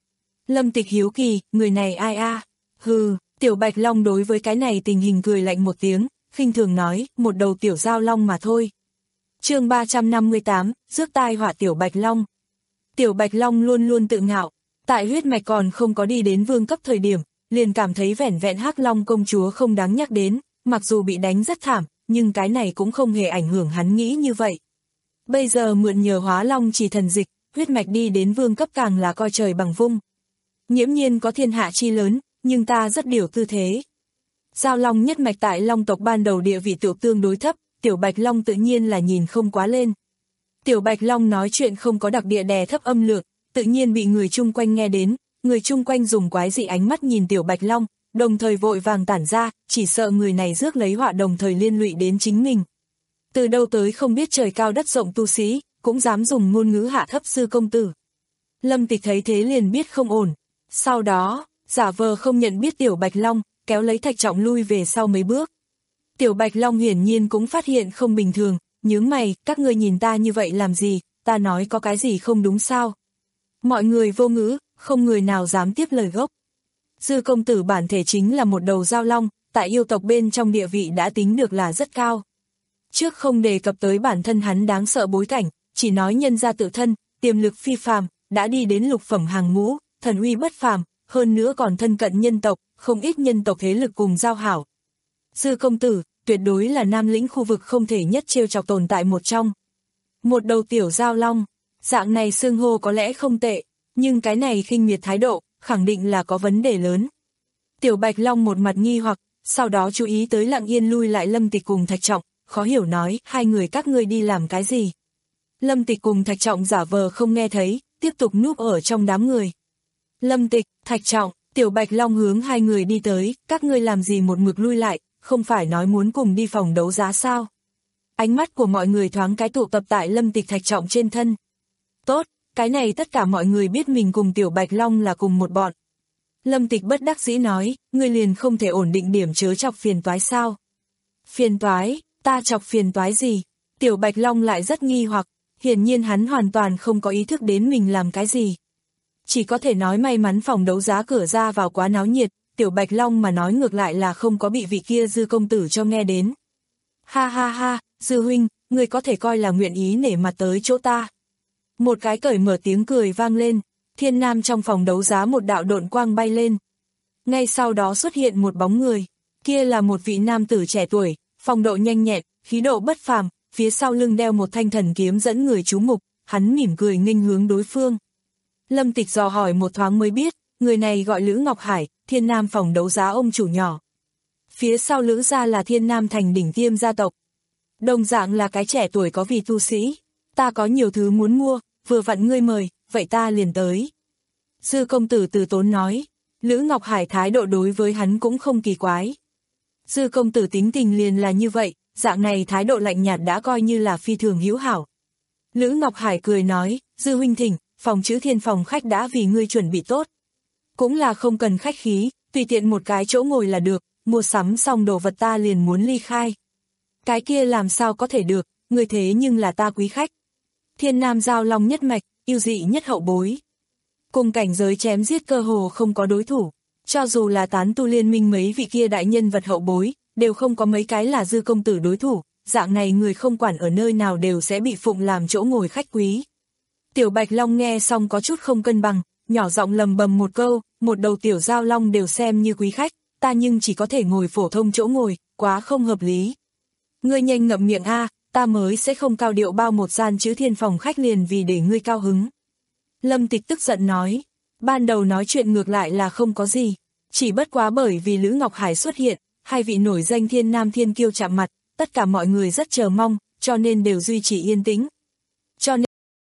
Lâm Tịch hiếu kỳ, người này ai a? Hừ, Tiểu Bạch Long đối với cái này tình hình cười lạnh một tiếng, khinh thường nói, một đầu tiểu giao long mà thôi. Chương ba trăm năm mươi tám, rước tai họa Tiểu Bạch Long. Tiểu Bạch Long luôn luôn tự ngạo, tại huyết mạch còn không có đi đến vương cấp thời điểm, liền cảm thấy vẻn vẹn Hắc Long công chúa không đáng nhắc đến, mặc dù bị đánh rất thảm, nhưng cái này cũng không hề ảnh hưởng hắn nghĩ như vậy. Bây giờ mượn nhờ hóa long chỉ thần dịch, huyết mạch đi đến vương cấp càng là coi trời bằng vung. Nghiễm nhiên có thiên hạ chi lớn, nhưng ta rất điều tư thế. Giao long nhất mạch tại long tộc ban đầu địa vị tiểu tương đối thấp, Tiểu Bạch Long tự nhiên là nhìn không quá lên. Tiểu Bạch Long nói chuyện không có đặc địa đè thấp âm lượng, tự nhiên bị người chung quanh nghe đến, người chung quanh dùng quái dị ánh mắt nhìn Tiểu Bạch Long, đồng thời vội vàng tản ra, chỉ sợ người này rước lấy họa đồng thời liên lụy đến chính mình. Từ đâu tới không biết trời cao đất rộng tu sĩ, cũng dám dùng ngôn ngữ hạ thấp sư công tử. Lâm Tịch thấy thế liền biết không ổn, sau đó, giả vờ không nhận biết Tiểu Bạch Long, kéo lấy Thạch Trọng lui về sau mấy bước. Tiểu Bạch Long hiển nhiên cũng phát hiện không bình thường, nhướng mày, các ngươi nhìn ta như vậy làm gì, ta nói có cái gì không đúng sao. Mọi người vô ngữ, không người nào dám tiếp lời gốc. Dư công tử bản thể chính là một đầu giao long, tại yêu tộc bên trong địa vị đã tính được là rất cao. Trước không đề cập tới bản thân hắn đáng sợ bối cảnh, chỉ nói nhân ra tự thân, tiềm lực phi phàm, đã đi đến lục phẩm hàng ngũ, thần uy bất phàm, hơn nữa còn thân cận nhân tộc, không ít nhân tộc thế lực cùng giao hảo. Dư công tử, tuyệt đối là Nam lĩnh khu vực không thể nhất trêu chọc tồn tại một trong. Một đầu tiểu giao long, dạng này xưng hô có lẽ không tệ, nhưng cái này khinh miệt thái độ, khẳng định là có vấn đề lớn. Tiểu Bạch Long một mặt nghi hoặc, sau đó chú ý tới lặng yên lui lại Lâm Tịch cùng Thạch Trọng, khó hiểu nói, hai người các ngươi đi làm cái gì. Lâm Tịch cùng Thạch Trọng giả vờ không nghe thấy, tiếp tục núp ở trong đám người. Lâm Tịch, Thạch Trọng, Tiểu Bạch Long hướng hai người đi tới, các ngươi làm gì một mực lui lại, không phải nói muốn cùng đi phòng đấu giá sao. Ánh mắt của mọi người thoáng cái tụ tập tại Lâm Tịch Thạch Trọng trên thân. Tốt, cái này tất cả mọi người biết mình cùng Tiểu Bạch Long là cùng một bọn. Lâm Tịch bất đắc dĩ nói, ngươi liền không thể ổn định điểm chớ chọc phiền toái sao. Phiền toái, ta chọc phiền toái gì? Tiểu Bạch Long lại rất nghi hoặc, hiển nhiên hắn hoàn toàn không có ý thức đến mình làm cái gì. Chỉ có thể nói may mắn phòng đấu giá cửa ra vào quá náo nhiệt, Tiểu Bạch Long mà nói ngược lại là không có bị vị kia Dư công tử cho nghe đến. Ha ha ha, Dư huynh, ngươi có thể coi là nguyện ý nể mặt tới chỗ ta. Một cái cởi mở tiếng cười vang lên, thiên nam trong phòng đấu giá một đạo độn quang bay lên. Ngay sau đó xuất hiện một bóng người, kia là một vị nam tử trẻ tuổi, phong độ nhanh nhẹn, khí độ bất phàm, phía sau lưng đeo một thanh thần kiếm dẫn người chú mục, hắn mỉm cười nghênh hướng đối phương. Lâm Tịch dò hỏi một thoáng mới biết, người này gọi Lữ Ngọc Hải, thiên nam phòng đấu giá ông chủ nhỏ. Phía sau Lữ gia là thiên nam thành đỉnh tiêm gia tộc. Đồng dạng là cái trẻ tuổi có vị tu sĩ. Ta có nhiều thứ muốn mua, vừa vặn ngươi mời, vậy ta liền tới. Dư công tử từ tốn nói, Lữ Ngọc Hải thái độ đối với hắn cũng không kỳ quái. Dư công tử tính tình liền là như vậy, dạng này thái độ lạnh nhạt đã coi như là phi thường hữu hảo. Lữ Ngọc Hải cười nói, Dư huynh thỉnh, phòng chữ thiên phòng khách đã vì ngươi chuẩn bị tốt. Cũng là không cần khách khí, tùy tiện một cái chỗ ngồi là được, mua sắm xong đồ vật ta liền muốn ly khai. Cái kia làm sao có thể được, ngươi thế nhưng là ta quý khách. Thiên nam giao long nhất mạch, yêu dị nhất hậu bối. Cùng cảnh giới chém giết cơ hồ không có đối thủ, cho dù là tán tu liên minh mấy vị kia đại nhân vật hậu bối, đều không có mấy cái là Dư công tử đối thủ, dạng này người không quản ở nơi nào đều sẽ bị phụng làm chỗ ngồi khách quý. Tiểu Bạch Long nghe xong có chút không cân bằng, nhỏ giọng lầm bầm một câu, một đầu tiểu giao long đều xem như quý khách, ta nhưng chỉ có thể ngồi phổ thông chỗ ngồi, quá không hợp lý. Ngươi nhanh ngậm miệng a, ta mới sẽ không cao điệu bao một gian chữ thiên phòng khách liền vì để ngươi cao hứng. Lâm Tịch tức giận nói, ban đầu nói chuyện ngược lại là không có gì, chỉ bất quá bởi vì Lữ Ngọc Hải xuất hiện, hai vị nổi danh thiên nam thiên kiêu chạm mặt, tất cả mọi người rất chờ mong, cho nên đều duy trì yên tĩnh. Cho nên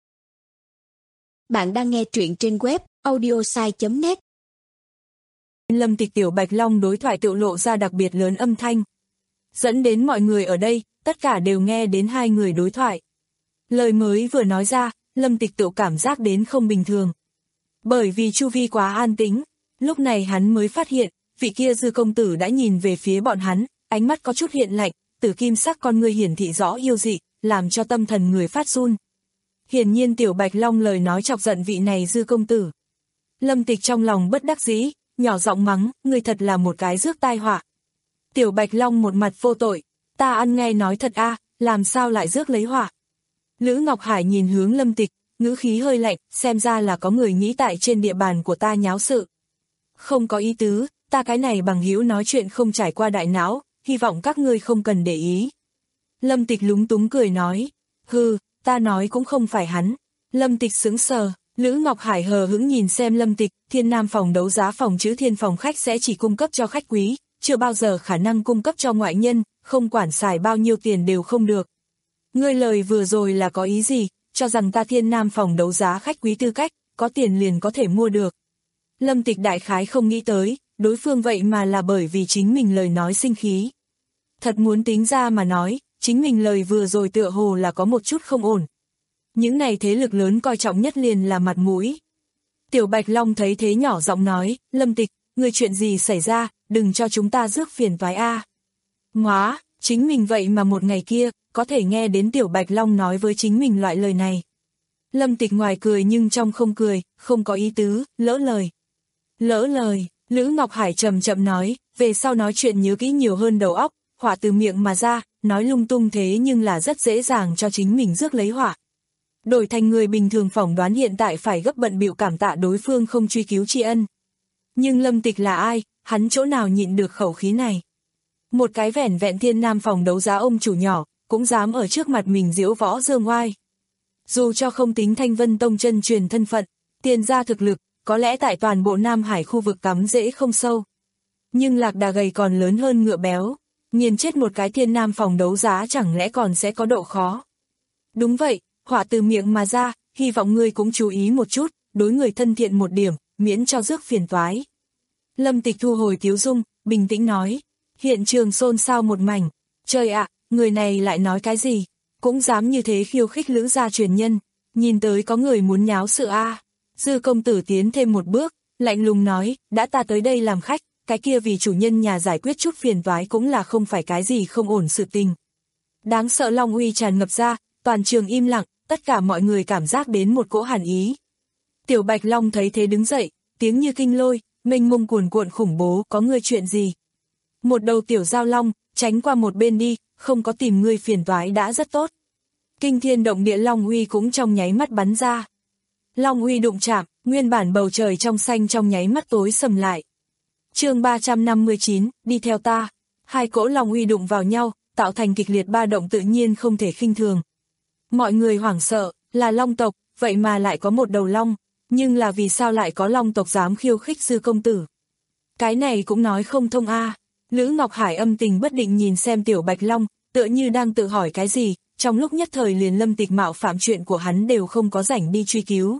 bạn đang nghe truyện trên web audiosai chấm net. Lâm Tịch Tiểu Bạch Long đối thoại tự lộ ra đặc biệt lớn âm thanh, dẫn đến mọi người ở đây, tất cả đều nghe đến hai người đối thoại. Lời mới vừa nói ra, Lâm Tịch tự cảm giác đến không bình thường. Bởi vì chu vi quá an tĩnh, lúc này hắn mới phát hiện, vị kia Dư công tử đã nhìn về phía bọn hắn, ánh mắt có chút hiện lạnh, tử kim sắc con người hiển thị rõ yêu dị, làm cho tâm thần người phát run. Hiển nhiên Tiểu Bạch Long lời nói chọc giận vị này Dư công tử. Lâm Tịch trong lòng bất đắc dĩ, nhỏ giọng mắng, ngươi thật là một cái rước tai họa. Tiểu Bạch Long một mặt vô tội, ta ăn nghe nói thật a, làm sao lại rước lấy họa. Lữ Ngọc Hải nhìn hướng Lâm Tịch, ngữ khí hơi lạnh, xem ra là có người nghĩ tại trên địa bàn của ta nháo sự. Không có ý tứ, ta cái này bằng hữu nói chuyện không trải qua đại não, hy vọng các ngươi không cần để ý. Lâm Tịch lúng túng cười nói, hừ, ta nói cũng không phải hắn. Lâm Tịch sững sờ, Lữ Ngọc Hải hờ hững nhìn xem Lâm Tịch, Thiên Nam phòng đấu giá phòng chữ Thiên phòng khách sẽ chỉ cung cấp cho khách quý, chưa bao giờ khả năng cung cấp cho ngoại nhân, không quản xài bao nhiêu tiền đều không được. Ngươi lời vừa rồi là có ý gì, cho rằng ta Thiên Nam phòng đấu giá khách quý tư cách, có tiền liền có thể mua được. Lâm Tịch đại khái không nghĩ tới, đối phương vậy mà là bởi vì chính mình lời nói sinh khí. Thật muốn tính ra mà nói, chính mình lời vừa rồi tựa hồ là có một chút không ổn. Những này thế lực lớn coi trọng nhất liền là mặt mũi. Tiểu Bạch Long thấy thế nhỏ giọng nói, Lâm Tịch, người chuyện gì xảy ra, đừng cho chúng ta rước phiền toái a. À. Ngoá, chính mình vậy mà một ngày kia, có thể nghe đến Tiểu Bạch Long nói với chính mình loại lời này. Lâm Tịch ngoài cười nhưng trong không cười, không có ý tứ, lỡ lời. Lỡ lời, Lữ Ngọc Hải chậm chậm nói, về sau nói chuyện nhớ kỹ nhiều hơn đầu óc, họa từ miệng mà ra, nói lung tung thế nhưng là rất dễ dàng cho chính mình rước lấy họa. Đổi thành người bình thường phỏng đoán hiện tại phải gấp bận bịu cảm tạ đối phương không truy cứu tri ân. Nhưng Lâm Tịch là ai, hắn chỗ nào nhịn được khẩu khí này. Một cái vẻn vẹn Thiên Nam phòng đấu giá ông chủ nhỏ, cũng dám ở trước mặt mình diễu võ dương oai. Dù cho không tính Thanh Vân Tông chân truyền thân phận, tiền ra thực lực, có lẽ tại toàn bộ Nam Hải khu vực cắm rễ không sâu. Nhưng lạc đà gầy còn lớn hơn ngựa béo, nghiền chết một cái Thiên Nam phòng đấu giá chẳng lẽ còn sẽ có độ khó. Đúng vậy, họa từ miệng mà ra, hy vọng ngươi cũng chú ý một chút, đối người thân thiện một điểm, miễn cho rước phiền toái. Lâm Tịch thu hồi tiếu dung, bình tĩnh nói, hiện trường xôn xao một mảnh, trời ạ, người này lại nói cái gì, cũng dám như thế khiêu khích Lữ gia truyền nhân, nhìn tới có người muốn nháo sự a. À. Dư công tử tiến thêm một bước, lạnh lùng nói, đã ta tới đây làm khách, cái kia vì chủ nhân nhà giải quyết chút phiền toái cũng là không phải cái gì không ổn sự tình. Đáng sợ long uy tràn ngập ra, toàn trường im lặng, tất cả mọi người cảm giác đến một cỗ hàn ý. Tiểu Bạch Long thấy thế đứng dậy, tiếng như kinh lôi, mênh mông cuồn cuộn khủng bố, có ngươi chuyện gì? Một đầu tiểu giao long, tránh qua một bên đi, không có tìm ngươi phiền toái đã rất tốt. Kinh thiên động địa long uy cũng trong nháy mắt bắn ra. Long uy đụng chạm, nguyên bản bầu trời trong xanh trong nháy mắt tối sầm lại. Chương ba trăm năm mươi chín, đi theo ta. Hai cỗ long uy đụng vào nhau, tạo thành kịch liệt ba động tự nhiên không thể khinh thường. Mọi người hoảng sợ, là long tộc, vậy mà lại có một đầu long, nhưng là vì sao lại có long tộc dám khiêu khích Dư công tử? Cái này cũng nói không thông a. À. Lữ Ngọc Hải âm tình bất định nhìn xem Tiểu Bạch Long, tựa như đang tự hỏi cái gì, trong lúc nhất thời liền Lâm Tịch mạo phạm chuyện của hắn đều không có rảnh đi truy cứu.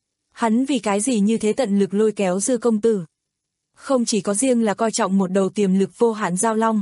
Hắn vì cái gì như thế tận lực lôi kéo Dư công tử? Không chỉ có riêng là coi trọng một đầu tiềm lực vô hạn giao long,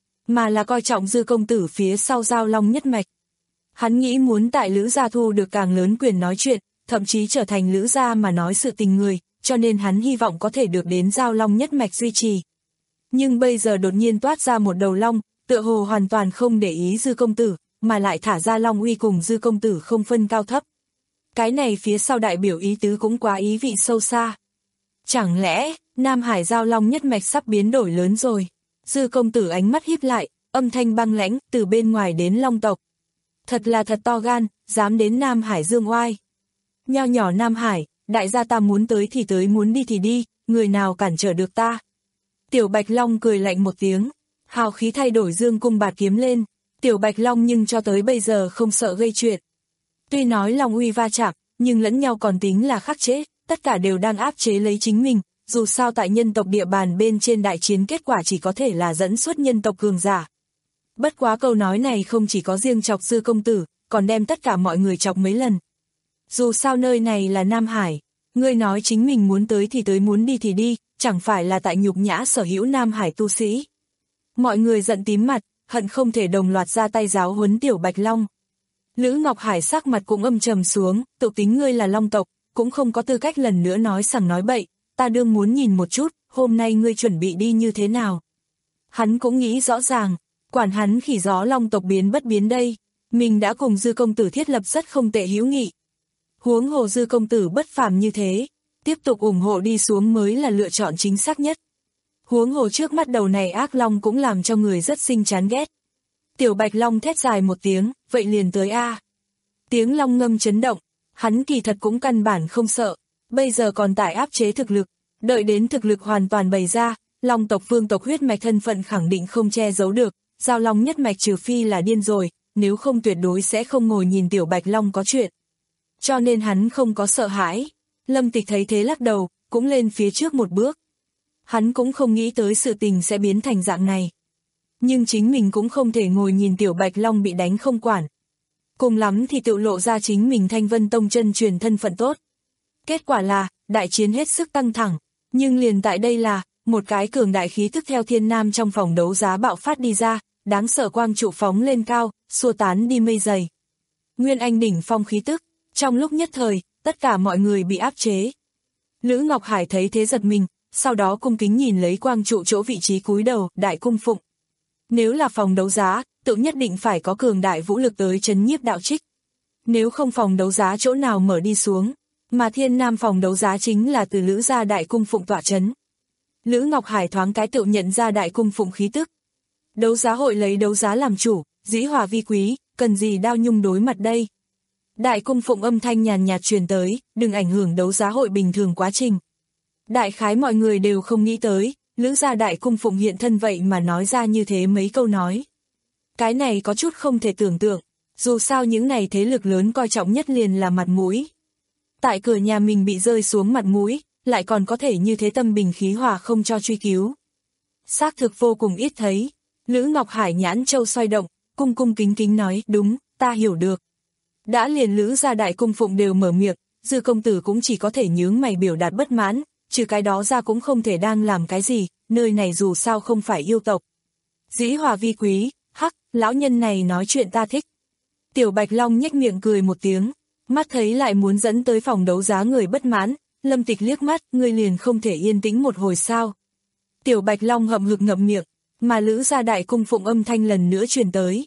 mà là coi trọng Dư công tử phía sau giao long nhất mạch. Hắn nghĩ muốn tại Lữ gia thu được càng lớn quyền nói chuyện, thậm chí trở thành Lữ gia mà nói sự tình người, cho nên hắn hy vọng có thể được đến giao long nhất mạch duy trì. Nhưng bây giờ đột nhiên toát ra một đầu long, tựa hồ hoàn toàn không để ý Dư công tử, mà lại thả ra long uy cùng Dư công tử không phân cao thấp. Cái này phía sau đại biểu ý tứ cũng quá ý vị sâu xa. Chẳng lẽ, Nam Hải giao long nhất mạch sắp biến đổi lớn rồi? Dư công tử ánh mắt híp lại, âm thanh băng lãnh, từ bên ngoài đến long tộc. Thật là thật to gan, dám đến Nam Hải dương oai. Nho nhỏ Nam Hải, đại gia ta muốn tới thì tới muốn đi thì đi, người nào cản trở được ta. Tiểu Bạch Long cười lạnh một tiếng, hào khí thay đổi dương cung bạt kiếm lên. Tiểu Bạch Long nhưng cho tới bây giờ không sợ gây chuyện. Tuy nói long uy va chạm, nhưng lẫn nhau còn tính là khắc chế, tất cả đều đang áp chế lấy chính mình, dù sao tại nhân tộc địa bàn bên trên đại chiến kết quả chỉ có thể là dẫn xuất nhân tộc cường giả. Bất quá câu nói này không chỉ có riêng chọc Dư công tử, còn đem tất cả mọi người chọc mấy lần. Dù sao nơi này là Nam Hải, ngươi nói chính mình muốn tới thì tới muốn đi thì đi, chẳng phải là tại nhục nhã sở hữu Nam Hải tu sĩ. Mọi người giận tím mặt, hận không thể đồng loạt ra tay giáo huấn Tiểu Bạch Long. Lữ Ngọc Hải sắc mặt cũng âm trầm xuống, tự tính ngươi là long tộc, cũng không có tư cách lần nữa nói sằng nói bậy, ta đương muốn nhìn một chút, hôm nay ngươi chuẩn bị đi như thế nào. Hắn cũng nghĩ rõ ràng, quản hắn khỉ gió long tộc biến bất biến đây, mình đã cùng Dư công tử thiết lập rất không tệ hữu nghị. Huống hồ Dư công tử bất phàm như thế, tiếp tục ủng hộ đi xuống mới là lựa chọn chính xác nhất. Huống hồ trước mắt đầu này ác long cũng làm cho người rất sinh chán ghét. Tiểu Bạch Long thét dài một tiếng, vậy liền tới a. Tiếng long ngâm chấn động, hắn kỳ thật cũng căn bản không sợ, bây giờ còn tại áp chế thực lực, đợi đến thực lực hoàn toàn bày ra, long tộc vương tộc huyết mạch thân phận khẳng định không che giấu được, giao long nhất mạch trừ phi là điên rồi, nếu không tuyệt đối sẽ không ngồi nhìn Tiểu Bạch Long có chuyện. Cho nên hắn không có sợ hãi. Lâm Tịch thấy thế lắc đầu, cũng lên phía trước một bước. Hắn cũng không nghĩ tới sự tình sẽ biến thành dạng này. Nhưng chính mình cũng không thể ngồi nhìn Tiểu Bạch Long bị đánh không quản. Cùng lắm thì tự lộ ra chính mình Thanh Vân Tông chân truyền thân phận tốt. Kết quả là, đại chiến hết sức căng thẳng. Nhưng liền tại đây là, một cái cường đại khí tức theo thiên nam trong phòng đấu giá bạo phát đi ra, đáng sợ quang trụ phóng lên cao, xua tán đi mây dày. Nguyên Anh đỉnh phong khí tức, trong lúc nhất thời, tất cả mọi người bị áp chế. Lữ Ngọc Hải thấy thế giật mình, sau đó cung kính nhìn lấy quang trụ chỗ vị trí cúi đầu, đại cung phụng. Nếu là phòng đấu giá, tự nhất định phải có cường đại vũ lực tới trấn nhiếp đạo trích. Nếu không phòng đấu giá chỗ nào mở đi xuống, mà thiên nam phòng đấu giá chính là từ Lữ gia đại cung phụng tọa trấn. Lữ Ngọc Hải thoáng cái tự nhận ra đại cung phụng khí tức. Đấu giá hội lấy đấu giá làm chủ, dĩ hòa vi quý, cần gì đao nhung đối mặt đây. Đại cung phụng âm thanh nhàn nhạt truyền tới, đừng ảnh hưởng đấu giá hội bình thường quá trình. Đại khái mọi người đều không nghĩ tới, Lữ gia đại cung phụng hiện thân vậy mà nói ra như thế mấy câu nói. Cái này có chút không thể tưởng tượng, dù sao những này thế lực lớn coi trọng nhất liền là mặt mũi. Tại cửa nhà mình bị rơi xuống mặt mũi, lại còn có thể như thế tâm bình khí hòa không cho truy cứu. Xác thực vô cùng ít thấy. Lữ Ngọc Hải nhãn châu xoay động, cung cung kính kính nói, đúng, ta hiểu được. Đã liền Lữ gia đại cung phụng đều mở miệng, Dư công tử cũng chỉ có thể nhướng mày biểu đạt bất mãn, trừ cái đó ra cũng không thể đang làm cái gì, nơi này dù sao không phải yêu tộc. Dĩ hòa vi quý, hắc, lão nhân này nói chuyện ta thích. Tiểu Bạch Long nhếch miệng cười một tiếng, mắt thấy lại muốn dẫn tới phòng đấu giá người bất mãn, Lâm Tịch liếc mắt, ngươi liền không thể yên tĩnh một hồi sao. Tiểu Bạch Long hậm hực ngậm miệng, mà Lữ gia đại cung phụng âm thanh lần nữa truyền tới.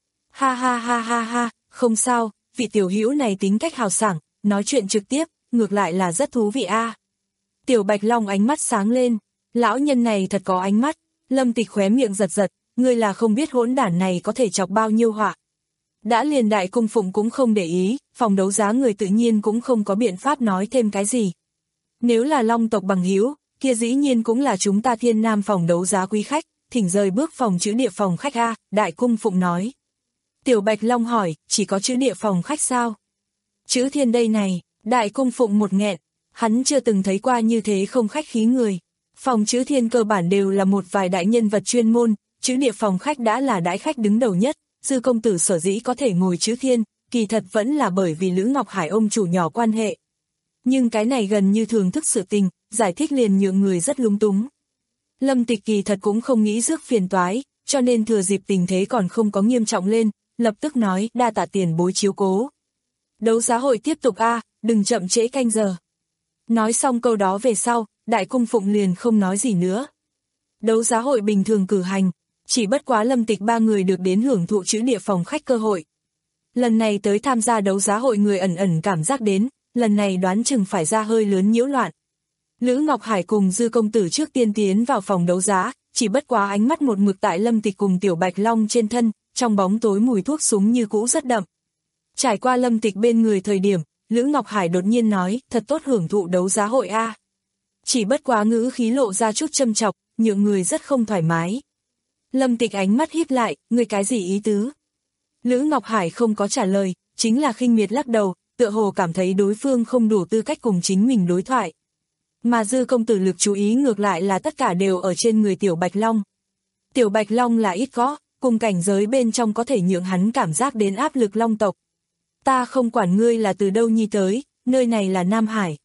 Ha ha ha ha ha, không sao, vị tiểu hữu này tính cách hào sảng, nói chuyện trực tiếp, ngược lại là rất thú vị a. Tiểu Bạch Long ánh mắt sáng lên, lão nhân này thật có ánh mắt, Lâm Tịch khóe miệng giật giật, ngươi là không biết hỗn đản này có thể chọc bao nhiêu họa. Đã liền đại cung phụng cũng không để ý, phòng đấu giá người tự nhiên cũng không có biện pháp nói thêm cái gì. Nếu là Long tộc bằng hữu, kia dĩ nhiên cũng là chúng ta thiên nam phòng đấu giá quý khách, thỉnh rời bước phòng chữ địa phòng khách a, đại cung phụng nói. Tiểu Bạch Long hỏi, chỉ có chữ địa phòng khách sao? Chữ thiên đây này, đại cung phụng một nghẹn, hắn chưa từng thấy qua như thế không khách khí người. Phòng chữ thiên cơ bản đều là một vài đại nhân vật chuyên môn, chữ địa phòng khách đã là đãi khách đứng đầu nhất, Dư công tử sở dĩ có thể ngồi chữ thiên, kỳ thật vẫn là bởi vì Lữ Ngọc Hải ông chủ nhỏ quan hệ. Nhưng cái này gần như thường thức sự tình, giải thích liền nhượng người rất lung túng. Lâm Tịch kỳ thật cũng không nghĩ rước phiền toái, cho nên thừa dịp tình thế còn không có nghiêm trọng lên, lập tức nói, đa tạ tiền bối chiếu cố. Đấu giá hội tiếp tục a, đừng chậm trễ canh giờ. Nói xong câu đó về sau, đại cung phụng liền không nói gì nữa. Đấu giá hội bình thường cử hành, chỉ bất quá Lâm Tịch ba người được đến hưởng thụ chữ địa phòng khách cơ hội. Lần này tới tham gia đấu giá hội người ẩn ẩn cảm giác đến, lần này đoán chừng phải ra hơi lớn nhiễu loạn. Lữ Ngọc Hải cùng Dư công tử trước tiên tiến vào phòng đấu giá, chỉ bất quá ánh mắt một mực tại Lâm Tịch cùng Tiểu Bạch Long trên thân, trong bóng tối mùi thuốc súng như cũ rất đậm. Trải qua Lâm Tịch bên người thời điểm, Lữ Ngọc Hải đột nhiên nói, thật tốt hưởng thụ đấu giá hội a. Chỉ bất quá ngữ khí lộ ra chút châm chọc, nhượng người rất không thoải mái. Lâm Tịch ánh mắt híp lại, ngươi cái gì ý tứ? Lữ Ngọc Hải không có trả lời, chính là khinh miệt lắc đầu, tựa hồ cảm thấy đối phương không đủ tư cách cùng chính mình đối thoại. Mà Dư công tử lực chú ý ngược lại là tất cả đều ở trên người Tiểu Bạch Long. Tiểu Bạch Long là ít có, cùng cảnh giới bên trong có thể nhượng hắn cảm giác đến áp lực Long tộc. Ta không quản ngươi là từ đâu nhi tới, nơi này là Nam Hải.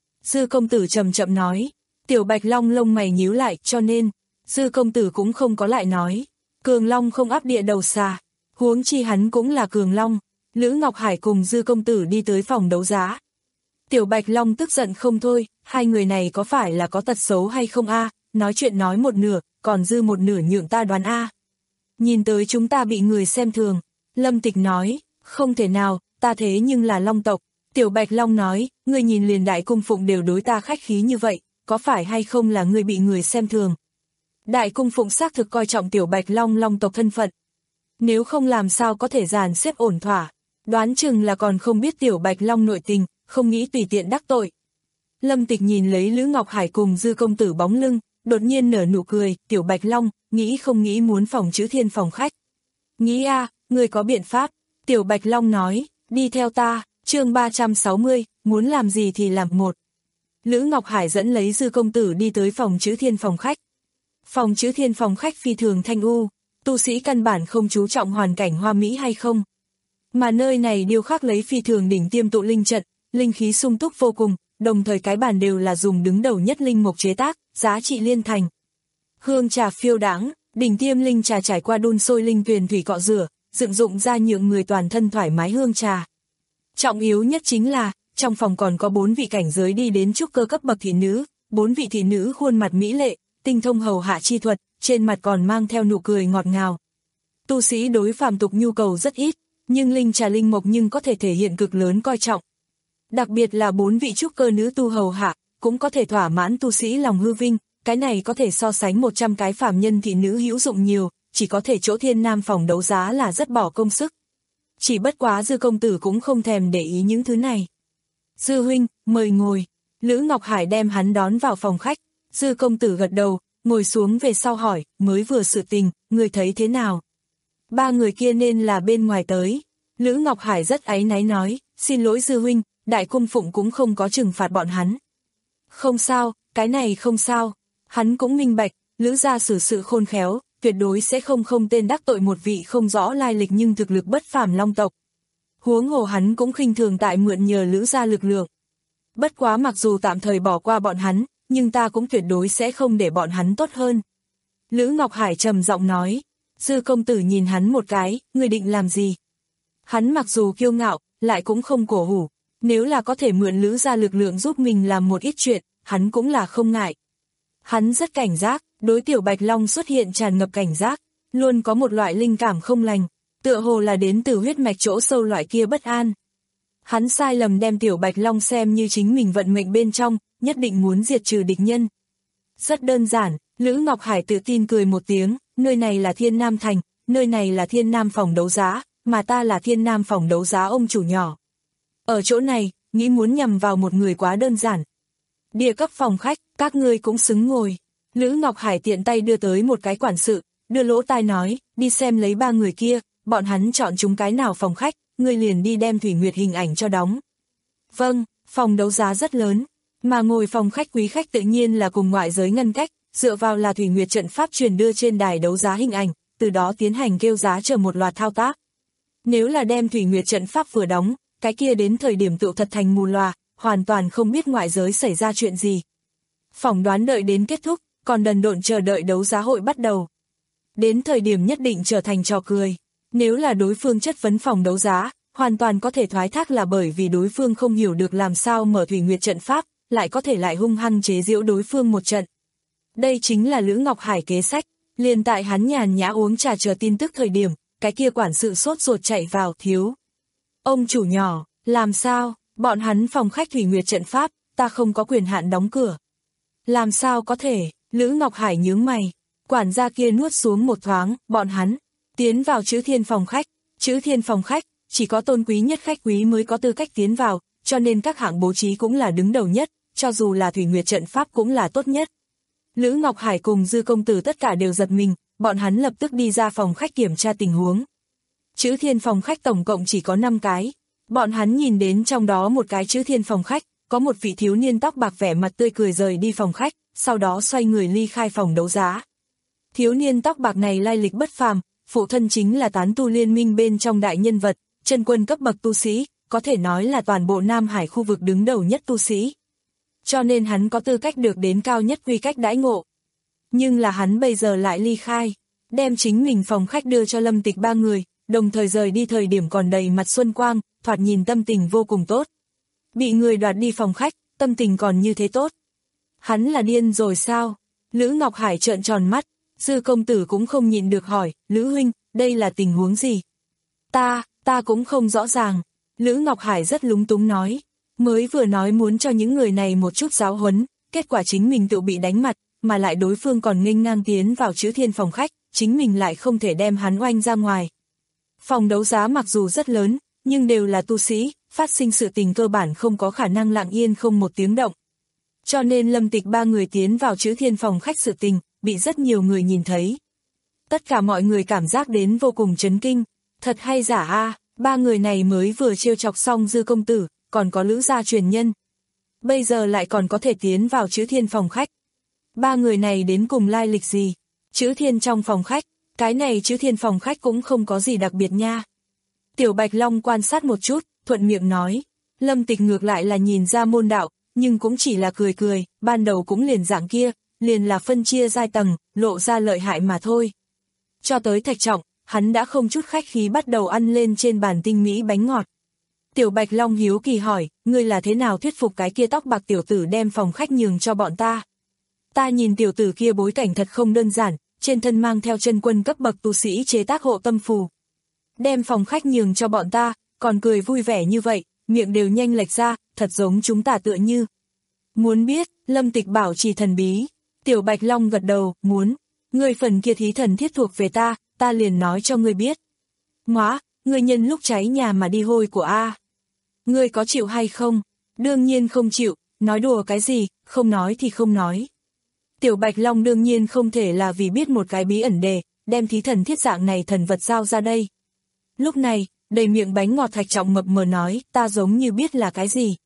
Dư công tử chậm chậm nói, Tiểu Bạch Long lông mày nhíu lại, cho nên, Dư công tử cũng không có lại nói, Cường Long không áp địa đầu xà, huống chi hắn cũng là Cường Long. Lữ Ngọc Hải cùng Dư công tử đi tới phòng đấu giá. Tiểu Bạch Long tức giận không thôi, hai người này có phải là có tật xấu hay không a? Nói chuyện nói một nửa, còn dư một nửa nhượng ta đoán a. Nhìn tới chúng ta bị người xem thường. Lâm Tịch nói, không thể nào, ta thế nhưng là Long tộc, Tiểu Bạch Long nói, ngươi nhìn liền Đại Cung Phụng đều đối ta khách khí như vậy, có phải hay không là ngươi bị người xem thường? Đại Cung Phụng xác thực coi trọng Tiểu Bạch Long Long tộc thân phận. Nếu không làm sao có thể dàn xếp ổn thỏa, đoán chừng là còn không biết Tiểu Bạch Long nội tình, không nghĩ tùy tiện đắc tội. Lâm Tịch nhìn lấy Lữ Ngọc Hải cùng Dư công tử bóng lưng, đột nhiên nở nụ cười, Tiểu Bạch Long, nghĩ không nghĩ muốn phòng chữ thiên phòng khách. Nghĩ a, à, người có biện pháp, Tiểu Bạch Long nói, đi theo ta, chương ba trăm sáu mươi, muốn làm gì thì làm một. Lữ Ngọc Hải dẫn lấy Dư công tử đi tới phòng chữ thiên phòng khách. Phòng chữ thiên phòng khách phi thường thanh u, tu sĩ căn bản không chú trọng hoàn cảnh hoa mỹ hay không. Mà nơi này điêu khắc lấy phi thường đỉnh tiêm tụ linh trận, linh khí sung túc vô cùng, đồng thời cái bàn đều là dùng đứng đầu nhất linh mục chế tác, giá trị liên thành. Hương trà phiêu đãng, đỉnh tiêm linh trà trải qua đun sôi linh tuyền thủy cọ rửa, dựng dụng ra nhượng người toàn thân thoải mái hương trà. Trọng yếu nhất chính là, trong phòng còn có bốn vị cảnh giới đi đến trúc cơ cấp bậc thị nữ, bốn vị thị nữ khuôn mặt mỹ lệ, tinh thông hầu hạ chi thuật, trên mặt còn mang theo nụ cười ngọt ngào. Tu sĩ đối phàm tục nhu cầu rất ít, nhưng linh trà linh mộc nhưng có thể thể hiện cực lớn coi trọng. Đặc biệt là bốn vị trúc cơ nữ tu hầu hạ, cũng có thể thỏa mãn tu sĩ lòng hư vinh, cái này có thể so sánh một trăm cái phàm nhân thị nữ hữu dụng nhiều, chỉ có thể chỗ Thiên Nam phòng đấu giá là rất bỏ công sức. Chỉ bất quá Dư công tử cũng không thèm để ý những thứ này. Dư huynh, mời ngồi. Lữ Ngọc Hải đem hắn đón vào phòng khách. Dư công tử gật đầu, ngồi xuống về sau hỏi, mới vừa sự tình, người thấy thế nào? Ba người kia nên là bên ngoài tới. Lữ Ngọc Hải rất áy náy nói, xin lỗi Dư huynh, Đại Cung Phụng cũng không có trừng phạt bọn hắn. Không sao, cái này không sao. Hắn cũng minh bạch, Lữ gia xử sự khôn khéo, tuyệt đối sẽ không không tên đắc tội một vị không rõ lai lịch nhưng thực lực bất phàm long tộc. Huống hồ hắn cũng khinh thường tại mượn nhờ Lữ gia lực lượng. Bất quá mặc dù tạm thời bỏ qua bọn hắn, nhưng ta cũng tuyệt đối sẽ không để bọn hắn tốt hơn. Lữ Ngọc Hải trầm giọng nói. Dư công tử nhìn hắn một cái, ngươi định làm gì? Hắn mặc dù kiêu ngạo, lại cũng không cổ hủ. Nếu là có thể mượn Lữ gia lực lượng giúp mình làm một ít chuyện, hắn cũng là không ngại. Hắn rất cảnh giác, đối Tiểu Bạch Long xuất hiện tràn ngập cảnh giác, luôn có một loại linh cảm không lành, tựa hồ là đến từ huyết mạch chỗ sâu loại kia bất an. Hắn sai lầm đem Tiểu Bạch Long xem như chính mình vận mệnh bên trong, nhất định muốn diệt trừ địch nhân. Rất đơn giản, Lữ Ngọc Hải tự tin cười một tiếng, nơi này là Thiên Nam Thành, nơi này là Thiên Nam phòng đấu giá, mà ta là Thiên Nam phòng đấu giá ông chủ nhỏ. Ở chỗ này, nghĩ muốn nhằm vào một người quá đơn giản. Địa cấp phòng khách, các ngươi cũng xứng ngồi. Lữ Ngọc Hải tiện tay đưa tới một cái quản sự, đưa lỗ tai nói, đi xem lấy ba người kia, bọn hắn chọn chúng cái nào phòng khách, ngươi liền đi đem Thủy Nguyệt hình ảnh cho đóng. Vâng, phòng đấu giá rất lớn, mà ngồi phòng khách quý khách tự nhiên là cùng ngoại giới ngăn cách, dựa vào là Thủy Nguyệt trận pháp truyền đưa trên đài đấu giá hình ảnh, từ đó tiến hành kêu giá chờ một loạt thao tác. Nếu là đem Thủy Nguyệt trận pháp vừa đóng, cái kia đến thời điểm tựu thật thành mù loà, hoàn toàn không biết ngoại giới xảy ra chuyện gì. Phỏng đoán đợi đến kết thúc, còn đần độn chờ đợi đấu giá hội bắt đầu. Đến thời điểm nhất định trở thành trò cười. Nếu là đối phương chất vấn phòng đấu giá, hoàn toàn có thể thoái thác là bởi vì đối phương không hiểu được làm sao mở Thủy Nguyệt trận pháp, lại có thể lại hung hăng chế giễu đối phương một trận. Đây chính là Lữ Ngọc Hải kế sách, liền tại hắn nhàn nhã uống trà chờ tin tức thời điểm, cái kia quản sự sốt ruột chạy vào, thiếu. Ông chủ nhỏ, làm sao, bọn hắn phòng khách Thủy Nguyệt trận pháp, ta không có quyền hạn đóng cửa. Làm sao có thể, Lữ Ngọc Hải nhướng mày, quản gia kia nuốt xuống một thoáng, bọn hắn, tiến vào chữ thiên phòng khách, chữ thiên phòng khách, chỉ có tôn quý nhất khách quý mới có tư cách tiến vào, cho nên các hạng bố trí cũng là đứng đầu nhất, cho dù là Thủy Nguyệt trận pháp cũng là tốt nhất. Lữ Ngọc Hải cùng Dư công tử tất cả đều giật mình, bọn hắn lập tức đi ra phòng khách kiểm tra tình huống. Chữ thiên phòng khách tổng cộng chỉ có năm cái, bọn hắn nhìn đến trong đó một cái chữ thiên phòng khách, có một vị thiếu niên tóc bạc vẻ mặt tươi cười rời đi phòng khách, sau đó xoay người ly khai phòng đấu giá. Thiếu niên tóc bạc này lai lịch bất phàm, phụ thân chính là tán tu liên minh bên trong đại nhân vật, chân quân cấp bậc tu sĩ, có thể nói là toàn bộ Nam Hải khu vực đứng đầu nhất tu sĩ. Cho nên hắn có tư cách được đến cao nhất quy cách đãi ngộ. Nhưng là hắn bây giờ lại ly khai, đem chính mình phòng khách đưa cho Lâm Tịch ba người, đồng thời rời đi thời điểm còn đầy mặt xuân quang, thoạt nhìn tâm tình vô cùng tốt. Bị người đoạt đi phòng khách, tâm tình còn như thế tốt. Hắn là điên rồi sao? Lữ Ngọc Hải trợn tròn mắt, Dư công tử cũng không nhịn được hỏi, Lữ huynh, đây là tình huống gì? Ta, ta cũng không rõ ràng. Lữ Ngọc Hải rất lúng túng nói, mới vừa nói muốn cho những người này một chút giáo huấn, kết quả chính mình tự bị đánh mặt, mà lại đối phương còn nghênh ngang tiến vào Chữ Thiên phòng khách, chính mình lại không thể đem hắn oanh ra ngoài. Phòng đấu giá mặc dù rất lớn, nhưng đều là tu sĩ, phát sinh sự tình cơ bản không có khả năng lặng yên không một tiếng động. Cho nên Lâm Tịch ba người tiến vào Chữ Thiên phòng khách sự tình, bị rất nhiều người nhìn thấy. Tất cả mọi người cảm giác đến vô cùng chấn kinh, thật hay giả a, ba người này mới vừa trêu chọc xong Dư công tử, còn có Lữ gia truyền nhân. Bây giờ lại còn có thể tiến vào Chữ Thiên phòng khách. Ba người này đến cùng lai lịch gì? Chữ Thiên trong phòng khách, cái này Chữ Thiên phòng khách cũng không có gì đặc biệt nha. Tiểu Bạch Long quan sát một chút, thuận miệng nói, Lâm Tịch ngược lại là nhìn ra môn đạo, nhưng cũng chỉ là cười cười, ban đầu cũng liền dạng kia, liền là phân chia giai tầng, lộ ra lợi hại mà thôi. Cho tới Thạch Trọng, hắn đã không chút khách khí bắt đầu ăn lên trên bàn tinh mỹ bánh ngọt. Tiểu Bạch Long hiếu kỳ hỏi, ngươi là thế nào thuyết phục cái kia tóc bạc tiểu tử đem phòng khách nhường cho bọn ta? Ta nhìn tiểu tử kia bối cảnh thật không đơn giản, trên thân mang theo chân quân cấp bậc tu sĩ chế tác hộ tâm phù. Đem phòng khách nhường cho bọn ta, còn cười vui vẻ như vậy, miệng đều nhanh lệch ra, thật giống chúng ta tựa như. Muốn biết, Lâm Tịch bảo trì thần bí. Tiểu Bạch Long gật đầu, muốn. Ngươi phần kia thí thần thiết thuộc về ta, ta liền nói cho ngươi biết. Ngoá, ngươi nhân lúc cháy nhà mà đi hôi của A. Ngươi có chịu hay không? Đương nhiên không chịu, nói đùa cái gì, không nói thì không nói. Tiểu Bạch Long đương nhiên không thể là vì biết một cái bí ẩn đề, đem thí thần thiết dạng này thần vật giao ra đây. Lúc này, đầy miệng bánh ngọt Thạch Trọng mập mờ nói, ta giống như biết là cái gì.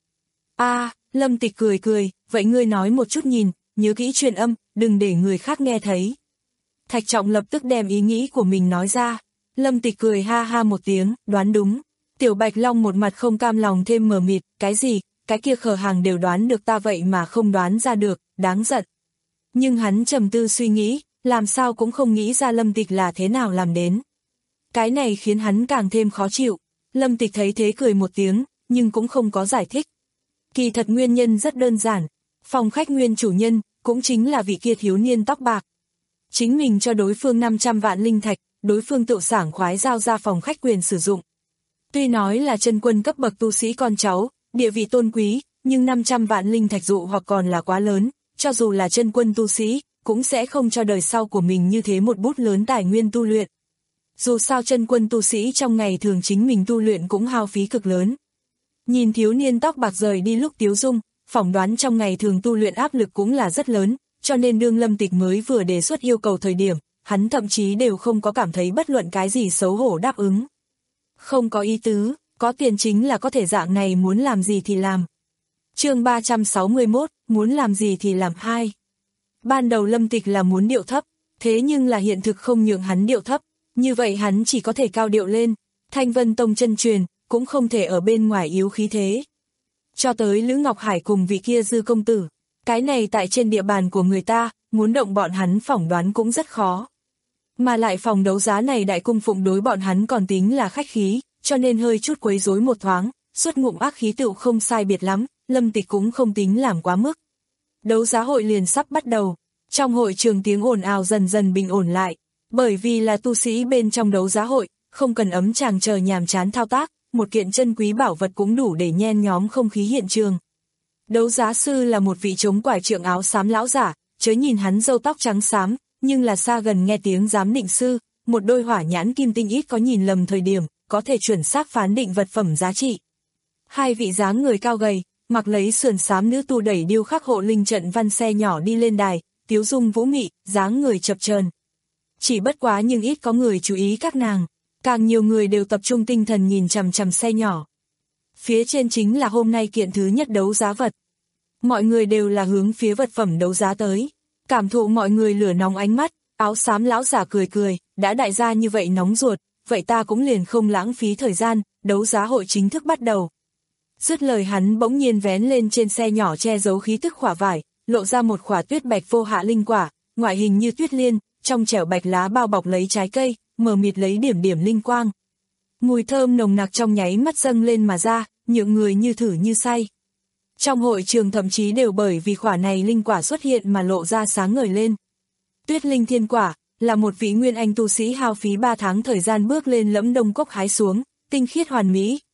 A, Lâm Tịch cười cười, vậy ngươi nói một chút nhìn, nhớ kỹ truyền âm, đừng để người khác nghe thấy. Thạch Trọng lập tức đem ý nghĩ của mình nói ra. Lâm Tịch cười ha ha một tiếng, đoán đúng. Tiểu Bạch Long một mặt không cam lòng thêm mờ mịt, cái gì, cái kia khờ hàng đều đoán được ta vậy mà không đoán ra được, đáng giận. Nhưng hắn trầm tư suy nghĩ, làm sao cũng không nghĩ ra Lâm Tịch là thế nào làm đến. Cái này khiến hắn càng thêm khó chịu. Lâm Tịch thấy thế cười một tiếng, nhưng cũng không có giải thích. Kỳ thật nguyên nhân rất đơn giản. Phòng khách nguyên chủ nhân, cũng chính là vị kia thiếu niên tóc bạc. Chính mình cho đối phương năm trăm vạn linh thạch, đối phương tự sảng khoái giao ra phòng khách quyền sử dụng. Tuy nói là chân quân cấp bậc tu sĩ con cháu, địa vị tôn quý, nhưng năm trăm vạn linh thạch dụ hoặc còn là quá lớn, cho dù là chân quân tu sĩ, cũng sẽ không cho đời sau của mình như thế một bút lớn tài nguyên tu luyện. Dù sao chân quân tu sĩ trong ngày thường chính mình tu luyện cũng hao phí cực lớn. Nhìn thiếu niên tóc bạc rời đi lúc tiếu dung, phỏng đoán trong ngày thường tu luyện áp lực cũng là rất lớn, cho nên đương Lâm Tịch mới vừa đề xuất yêu cầu thời điểm, hắn thậm chí đều không có cảm thấy bất luận cái gì xấu hổ đáp ứng. Không có ý tứ, có tiền chính là có thể dạng này muốn làm gì thì làm. Chương ba trăm sáu mươi mốt, muốn làm gì thì làm hai. Ban đầu Lâm Tịch là muốn điệu thấp, thế nhưng là hiện thực không nhượng hắn điệu thấp, như vậy hắn chỉ có thể cao điệu lên, Thanh Vân Tông chân truyền, cũng không thể ở bên ngoài yếu khí thế. Cho tới Lữ Ngọc Hải cùng vị kia Dư công tử, cái này tại trên địa bàn của người ta, muốn động bọn hắn phỏng đoán cũng rất khó. Mà lại phòng đấu giá này đại cung phụng đối bọn hắn còn tính là khách khí, cho nên hơi chút quấy rối một thoáng, suốt ngụm ác khí tựu không sai biệt lắm, Lâm Tịch cũng không tính làm quá mức. Đấu giá hội liền sắp bắt đầu, trong hội trường tiếng ồn ào dần dần bình ổn lại, bởi vì là tu sĩ bên trong đấu giá hội, không cần ấm chàng chờ nhàm chán thao tác, một kiện chân quý bảo vật cũng đủ để nhen nhóm không khí hiện trường. Đấu giá sư là một vị chống quải trượng áo xám lão giả, chớ nhìn hắn râu tóc trắng xám, nhưng là xa gần nghe tiếng giám định sư, một đôi hỏa nhãn kim tinh ít có nhìn lầm thời điểm, có thể chuẩn xác phán định vật phẩm giá trị. Hai vị dáng người cao gầy, mặc lấy sườn xám nữ tu đẩy điêu khắc hộ linh trận văn xe nhỏ đi lên đài, tiếu dung vũ mị, dáng người chập chờn. Chỉ bất quá nhưng ít có người chú ý các nàng, càng nhiều người đều tập trung tinh thần nhìn chằm chằm xe nhỏ. Phía trên chính là hôm nay kiện thứ nhất đấu giá vật. Mọi người đều là hướng phía vật phẩm đấu giá tới. Cảm thụ mọi người lửa nóng ánh mắt, áo xám lão giả cười cười, đã đại gia như vậy nóng ruột, vậy ta cũng liền không lãng phí thời gian, đấu giá hội chính thức bắt đầu. Dứt lời hắn bỗng nhiên vén lên trên xe nhỏ che giấu khí tức khỏa vải, lộ ra một khỏa tuyết bạch vô hạ linh quả, ngoại hình như tuyết liên, trong trẻo bạch lá bao bọc lấy trái cây, mờ mịt lấy điểm điểm linh quang. Mùi thơm nồng nặc trong nháy mắt dâng lên mà ra, nhượng người như thử như say. Trong hội trường thậm chí đều bởi vì khỏa này linh quả xuất hiện mà lộ ra sáng ngời lên. Tuyết linh thiên quả, là một vị nguyên anh tu sĩ hao phí ba tháng thời gian bước lên Lẫm Đông Cốc hái xuống, tinh khiết hoàn mỹ,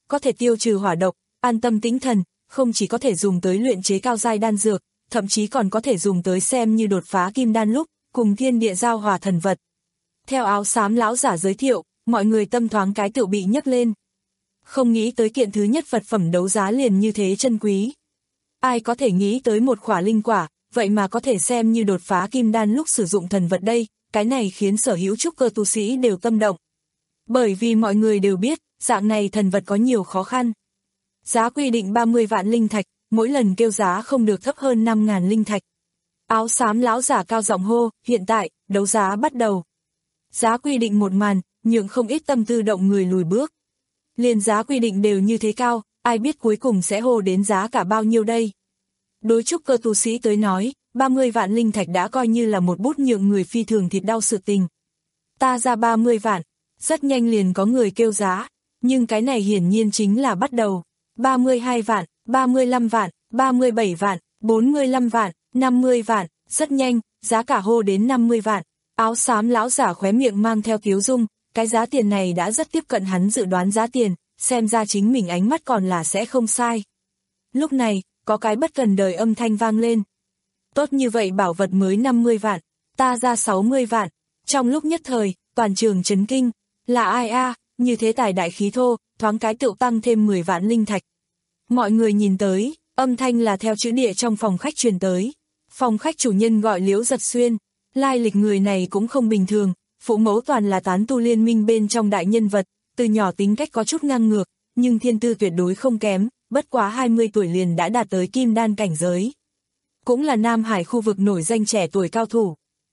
có thể tiêu trừ hỏa độc, an tâm tĩnh thần, không chỉ có thể dùng tới luyện chế cao giai đan dược, thậm chí còn có thể dùng tới xem như đột phá kim đan lúc, cùng thiên địa giao hòa thần vật. Theo áo xám lão giả giới thiệu, mọi người tâm thoáng cái tựu bị nhấc lên. Không nghĩ tới kiện thứ nhất vật phẩm đấu giá liền như thế chân quý. Ai có thể nghĩ tới một khỏa linh quả, vậy mà có thể xem như đột phá kim đan lúc sử dụng thần vật đây, cái này khiến sở hữu trúc cơ tu sĩ đều tâm động. Bởi vì mọi người đều biết, dạng này thần vật có nhiều khó khăn. Giá quy định ba mươi vạn linh thạch, mỗi lần kêu giá không được thấp hơn năm ngàn linh thạch. Áo xám lão giả cao giọng hô, hiện tại, đấu giá bắt đầu. Giá quy định một màn, nhượng không ít tâm tư động người lùi bước. Liền giá quy định đều như thế cao, ai biết cuối cùng sẽ hô đến giá cả bao nhiêu đây. Đối trúc cơ tu sĩ tới nói, ba mươi vạn linh thạch đã coi như là một bút nhượng người phi thường thịt đau sự tình. Ta ra ba mươi vạn, rất nhanh liền có người kêu giá, nhưng cái này hiển nhiên chính là bắt đầu. ba mươi hai vạn, ba mươi lăm vạn, ba mươi bảy vạn, bốn mươi lăm vạn, năm mươi vạn, rất nhanh, giá cả hô đến năm mươi vạn. Áo xám lão giả khóe miệng mang theo tiếu dung, cái giá tiền này đã rất tiếp cận hắn dự đoán giá tiền, xem ra chính mình ánh mắt còn là sẽ không sai. Lúc này, có cái bất cần đời âm thanh vang lên. Tốt như vậy bảo vật mới năm mươi vạn, ta ra sáu mươi vạn. Trong lúc nhất thời, toàn trường chấn kinh, là ai a, như thế tài đại khí thô, thoáng cái tựu tăng thêm mười vạn linh thạch. Mọi người nhìn tới, âm thanh là theo chữ địa trong phòng khách truyền tới. Phòng khách chủ nhân gọi Liễu Giật Xuyên, lai lịch người này cũng không bình thường, phụ mẫu toàn là tán tu liên minh bên trong đại nhân vật, từ nhỏ tính cách có chút ngang ngược, nhưng thiên tư tuyệt đối không kém, bất quá hai mươi tuổi liền đã đạt tới kim đan cảnh giới. Cũng là Nam Hải khu vực nổi danh trẻ tuổi cao thủ.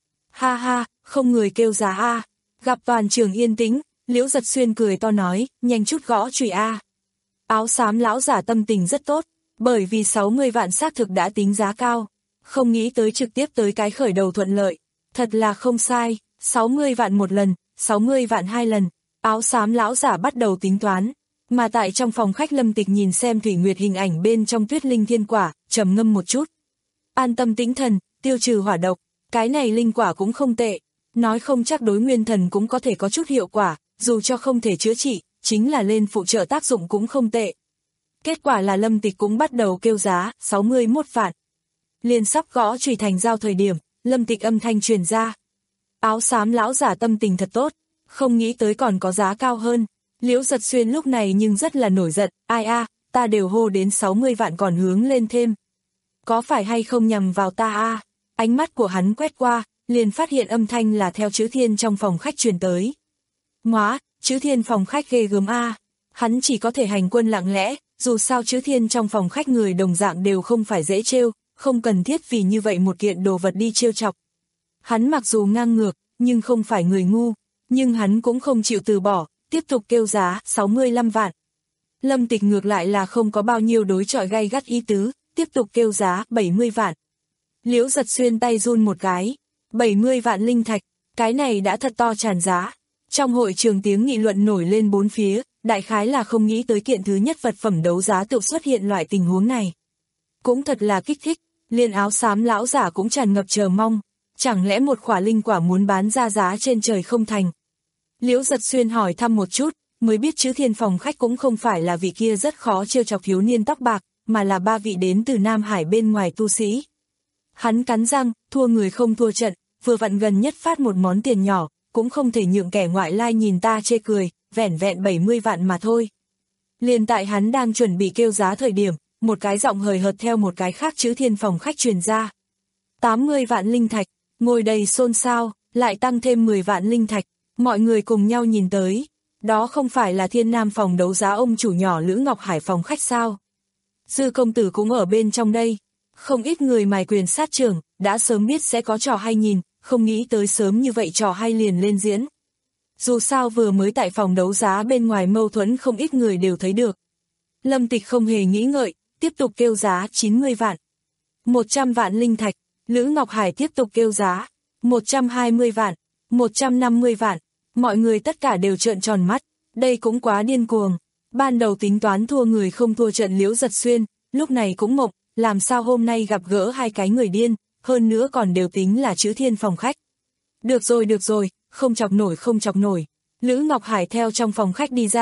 Ha ha, không người kêu giá a. Gặp toàn trường yên tĩnh, Liễu Giật Xuyên cười to nói, nhanh chút gõ chùy a. Áo xám lão giả tâm tình rất tốt, bởi vì sáu mươi vạn xác thực đã tính giá cao, không nghĩ tới trực tiếp tới cái khởi đầu thuận lợi, thật là không sai, sáu mươi vạn một lần, sáu mươi vạn hai lần. Áo xám lão giả bắt đầu tính toán, mà tại trong phòng khách Lâm Tịch nhìn xem Thủy Nguyệt hình ảnh bên trong Tuyết Linh Thiên Quả, trầm ngâm một chút. An tâm tĩnh thần, tiêu trừ hỏa độc, cái này linh quả cũng không tệ, nói không chắc đối nguyên thần cũng có thể có chút hiệu quả, dù cho không thể chữa trị, chính là lên phụ trợ tác dụng cũng không tệ. Kết quả là Lâm Tịch cũng bắt đầu kêu giá, sáu mươi mốt vạn. Liền sắp gõ chùy thành giao thời điểm, Lâm Tịch âm thanh truyền ra. Áo xám lão giả tâm tình thật tốt, không nghĩ tới còn có giá cao hơn. Liễu Giật Xuyên lúc này nhưng rất là nổi giận, ai a, ta đều hô đến sáu mươi vạn còn hướng lên thêm. Có phải hay không nhằm vào ta a? Ánh mắt của hắn quét qua, liền phát hiện âm thanh là theo chữ thiên trong phòng khách truyền tới. Móa, chữ thiên phòng khách ghê gớm a. Hắn chỉ có thể hành quân lặng lẽ, dù sao chữ thiên trong phòng khách người đồng dạng đều không phải dễ trêu, không cần thiết vì như vậy một kiện đồ vật đi trêu chọc. Hắn mặc dù ngang ngược, nhưng không phải người ngu, nhưng hắn cũng không chịu từ bỏ, tiếp tục kêu giá sáu mươi lăm vạn. Lâm Tịch ngược lại là không có bao nhiêu đối chọi gay gắt ý tứ, tiếp tục kêu giá bảy mươi vạn. Liễu Giật Xuyên tay run một cái, bảy mươi vạn linh thạch, cái này đã thật to tràn giá. Trong hội trường tiếng nghị luận nổi lên bốn phía, đại khái là không nghĩ tới kiện thứ nhất vật phẩm đấu giá tự xuất hiện loại tình huống này. Cũng thật là kích thích, liền áo xám lão giả cũng tràn ngập chờ mong, chẳng lẽ một khỏa linh quả muốn bán ra giá trên trời không thành. Liễu Giật Xuyên hỏi thăm một chút, mới biết chữ thiên phòng khách cũng không phải là vị kia rất khó trêu chọc thiếu niên tóc bạc, mà là ba vị đến từ Nam Hải bên ngoài tu sĩ. Hắn cắn răng, thua người không thua trận, vừa vặn gần nhất phát một món tiền nhỏ, cũng không thể nhượng kẻ ngoại lai nhìn ta chê cười, vẻn vẹn bảy mươi vạn mà thôi. Liền tại hắn đang chuẩn bị kêu giá thời điểm, một cái giọng hời hợt theo một cái khác chữ thiên phòng khách truyền ra. tám mươi vạn linh thạch, ngồi đầy xôn xao, lại tăng thêm mười vạn linh thạch, mọi người cùng nhau nhìn tới. Đó không phải là Thiên Nam phòng đấu giá ông chủ nhỏ Lữ Ngọc Hải phòng khách sao? Dư công tử cũng ở bên trong đây. Không ít người mài quyền sát trưởng, đã sớm biết sẽ có trò hay nhìn, không nghĩ tới sớm như vậy trò hay liền lên diễn. Dù sao vừa mới tại phòng đấu giá bên ngoài mâu thuẫn không ít người đều thấy được. Lâm Tịch không hề nghĩ ngợi, tiếp tục kêu giá chín mươi vạn. một trăm vạn linh thạch, Lữ Ngọc Hải tiếp tục kêu giá. một trăm hai mươi vạn, một trăm năm mươi vạn. Mọi người tất cả đều trợn tròn mắt, đây cũng quá điên cuồng. Ban đầu tính toán thua người không thua trận Liễu Giật Xuyên, lúc này cũng mộng, làm sao hôm nay gặp gỡ hai cái người điên, hơn nữa còn đều tính là chữ thiên phòng khách. Được rồi được rồi, không chọc nổi không chọc nổi. Lữ Ngọc Hải theo trong phòng khách đi ra,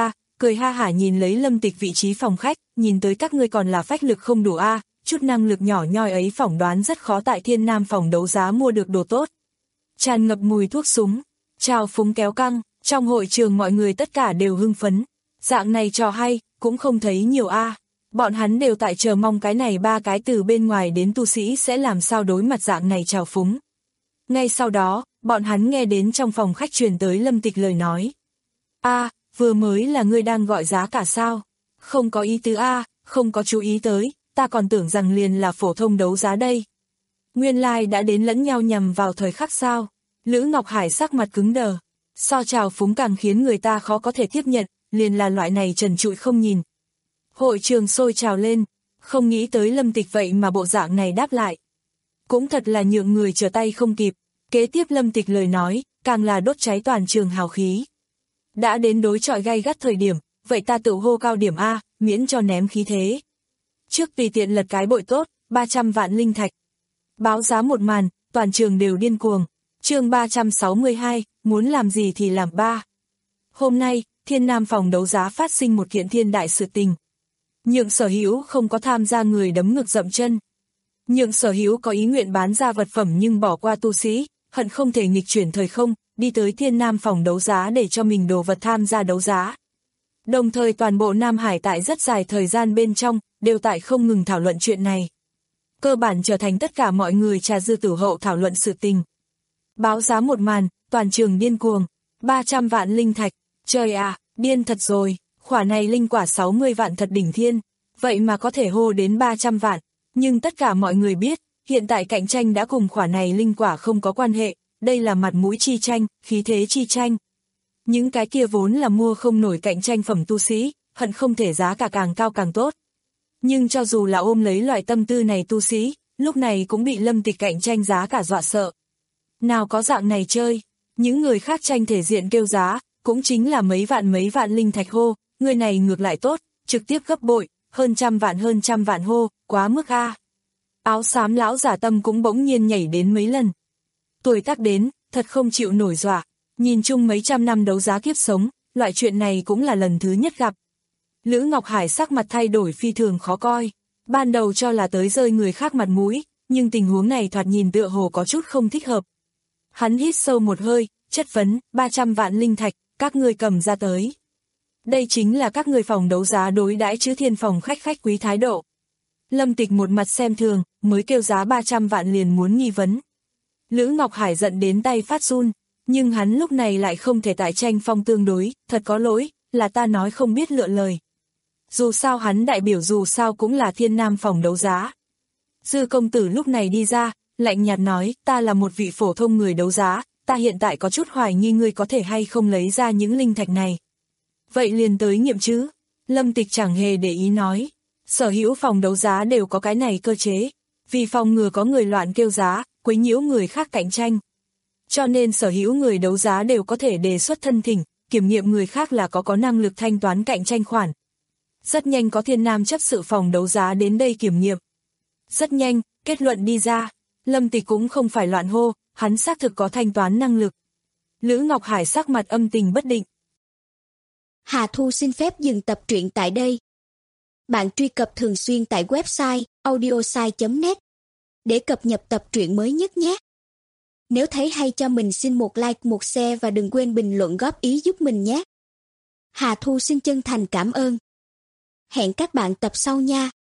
cười ha hả nhìn lấy Lâm Tịch vị trí phòng khách, nhìn tới các ngươi còn là phách lực không đủ a, chút năng lực nhỏ nhoi ấy phỏng đoán rất khó tại Thiên Nam phòng đấu giá mua được đồ tốt. Tràn ngập mùi thuốc súng, trào phúng kéo căng, trong hội trường mọi người tất cả đều hưng phấn. Dạng này trò hay, cũng không thấy nhiều a. Bọn hắn đều tại chờ mong cái này ba cái từ bên ngoài đến tu sĩ sẽ làm sao đối mặt dạng này trào phúng. Ngay sau đó, bọn hắn nghe đến trong phòng khách truyền tới Lâm Tịch lời nói. A, vừa mới là ngươi đang gọi giá cả sao? Không có ý tứ a, không có chú ý tới, ta còn tưởng rằng liền là phổ thông đấu giá đây. Nguyên lai đã đến lẫn nhau nhằm vào thời khắc sao? Lữ Ngọc Hải sắc mặt cứng đờ. So trào phúng càng khiến người ta khó có thể tiếp nhận, liền là loại này trần trụi không nhìn. Hội trường sôi trào lên, không nghĩ tới Lâm Tịch vậy mà bộ dạng này đáp lại. Cũng thật là nhượng người trở tay không kịp, kế tiếp Lâm Tịch lời nói, càng là đốt cháy toàn trường hào khí. Đã đến đối chọi gay gắt thời điểm, vậy ta tự hô cao điểm A, miễn cho ném khí thế. Trước tùy tiện lật cái bội tốt, ba trăm vạn linh thạch. Báo giá một màn, toàn trường đều điên cuồng. Chương ba trăm sáu mươi hai, muốn làm gì thì làm ba. Hôm nay, Thiên Nam phòng đấu giá phát sinh một kiện thiên đại sự tình. Nhượng Sở Hữu không có tham gia người đấm ngực dậm chân. Nhượng Sở Hữu có ý nguyện bán ra vật phẩm nhưng bỏ qua tu sĩ, hận không thể nghịch chuyển thời không, đi tới Thiên Nam phòng đấu giá để cho mình đồ vật tham gia đấu giá. Đồng thời toàn bộ Nam Hải tại rất dài thời gian bên trong, đều tại không ngừng thảo luận chuyện này. Cơ bản trở thành tất cả mọi người trà dư tử hậu thảo luận sự tình. Báo giá một màn, toàn trường điên cuồng, ba trăm vạn linh thạch, trời à, điên thật rồi, khỏa này linh quả sáu mươi vạn thật đỉnh thiên, vậy mà có thể hô đến ba trăm vạn, nhưng tất cả mọi người biết, hiện tại cạnh tranh đã cùng khỏa này linh quả không có quan hệ, đây là mặt mũi chi tranh, khí thế chi tranh. Những cái kia vốn là mua không nổi cạnh tranh phẩm tu sĩ, hận không thể giá cả càng cao càng tốt. Nhưng cho dù là ôm lấy loại tâm tư này tu sĩ, lúc này cũng bị Lâm Tịch cạnh tranh giá cả dọa sợ. Nào có dạng này chơi, những người khác tranh thể diện kêu giá, cũng chính là mấy vạn mấy vạn linh thạch hô, người này ngược lại tốt, trực tiếp gấp bội, hơn trăm vạn hơn trăm vạn hô, quá mức a. Áo xám lão giả tâm cũng bỗng nhiên nhảy đến mấy lần. Tuổi tác đến, thật không chịu nổi dọa, nhìn chung mấy trăm năm đấu giá kiếp sống, loại chuyện này cũng là lần thứ nhất gặp. Lữ Ngọc Hải sắc mặt thay đổi phi thường khó coi, ban đầu cho là tới rơi người khác mặt mũi, nhưng tình huống này thoạt nhìn tựa hồ có chút không thích hợp. Hắn hít sâu một hơi, chất vấn, ba trăm vạn linh thạch, các ngươi cầm ra tới. Đây chính là các ngươi phòng đấu giá đối đãi chứ Thiên phòng khách khách quý thái độ. Lâm Tịch một mặt xem thường, mới kêu giá ba trăm vạn liền muốn nghi vấn. Lữ Ngọc Hải giận đến tay phát run, nhưng hắn lúc này lại không thể tại tranh phong tương đối, thật có lỗi, là ta nói không biết lựa lời. Dù sao hắn đại biểu dù sao cũng là Thiên Nam phòng đấu giá. Dư công tử lúc này đi ra, lạnh nhạt nói, ta là một vị phổ thông người đấu giá, ta hiện tại có chút hoài nghi ngươi có thể hay không lấy ra những linh thạch này. Vậy liền tới nghiệm chứ. Lâm Tịch chẳng hề để ý nói, sở hữu phòng đấu giá đều có cái này cơ chế, vì phòng ngừa có người loạn kêu giá, quấy nhiễu người khác cạnh tranh. Cho nên sở hữu người đấu giá đều có thể đề xuất thân thỉnh, kiểm nghiệm người khác là có có năng lực thanh toán cạnh tranh khoản. Rất nhanh có Thiên Nam chấp sự phòng đấu giá đến đây kiểm nghiệm. Rất nhanh, kết luận đi ra, Lâm Tịch cũng không phải loạn hô, hắn xác thực có thanh toán năng lực. Lữ Ngọc Hải sắc mặt âm tình bất định. Hà Thu xin phép dừng tập truyện tại đây. Bạn truy cập thường xuyên tại website audiosai chấm net để cập nhật tập truyện mới nhất nhé. Nếu thấy hay cho mình xin một like, một share và đừng quên bình luận góp ý giúp mình nhé. Hà Thu xin chân thành cảm ơn. Hẹn các bạn tập sau nha.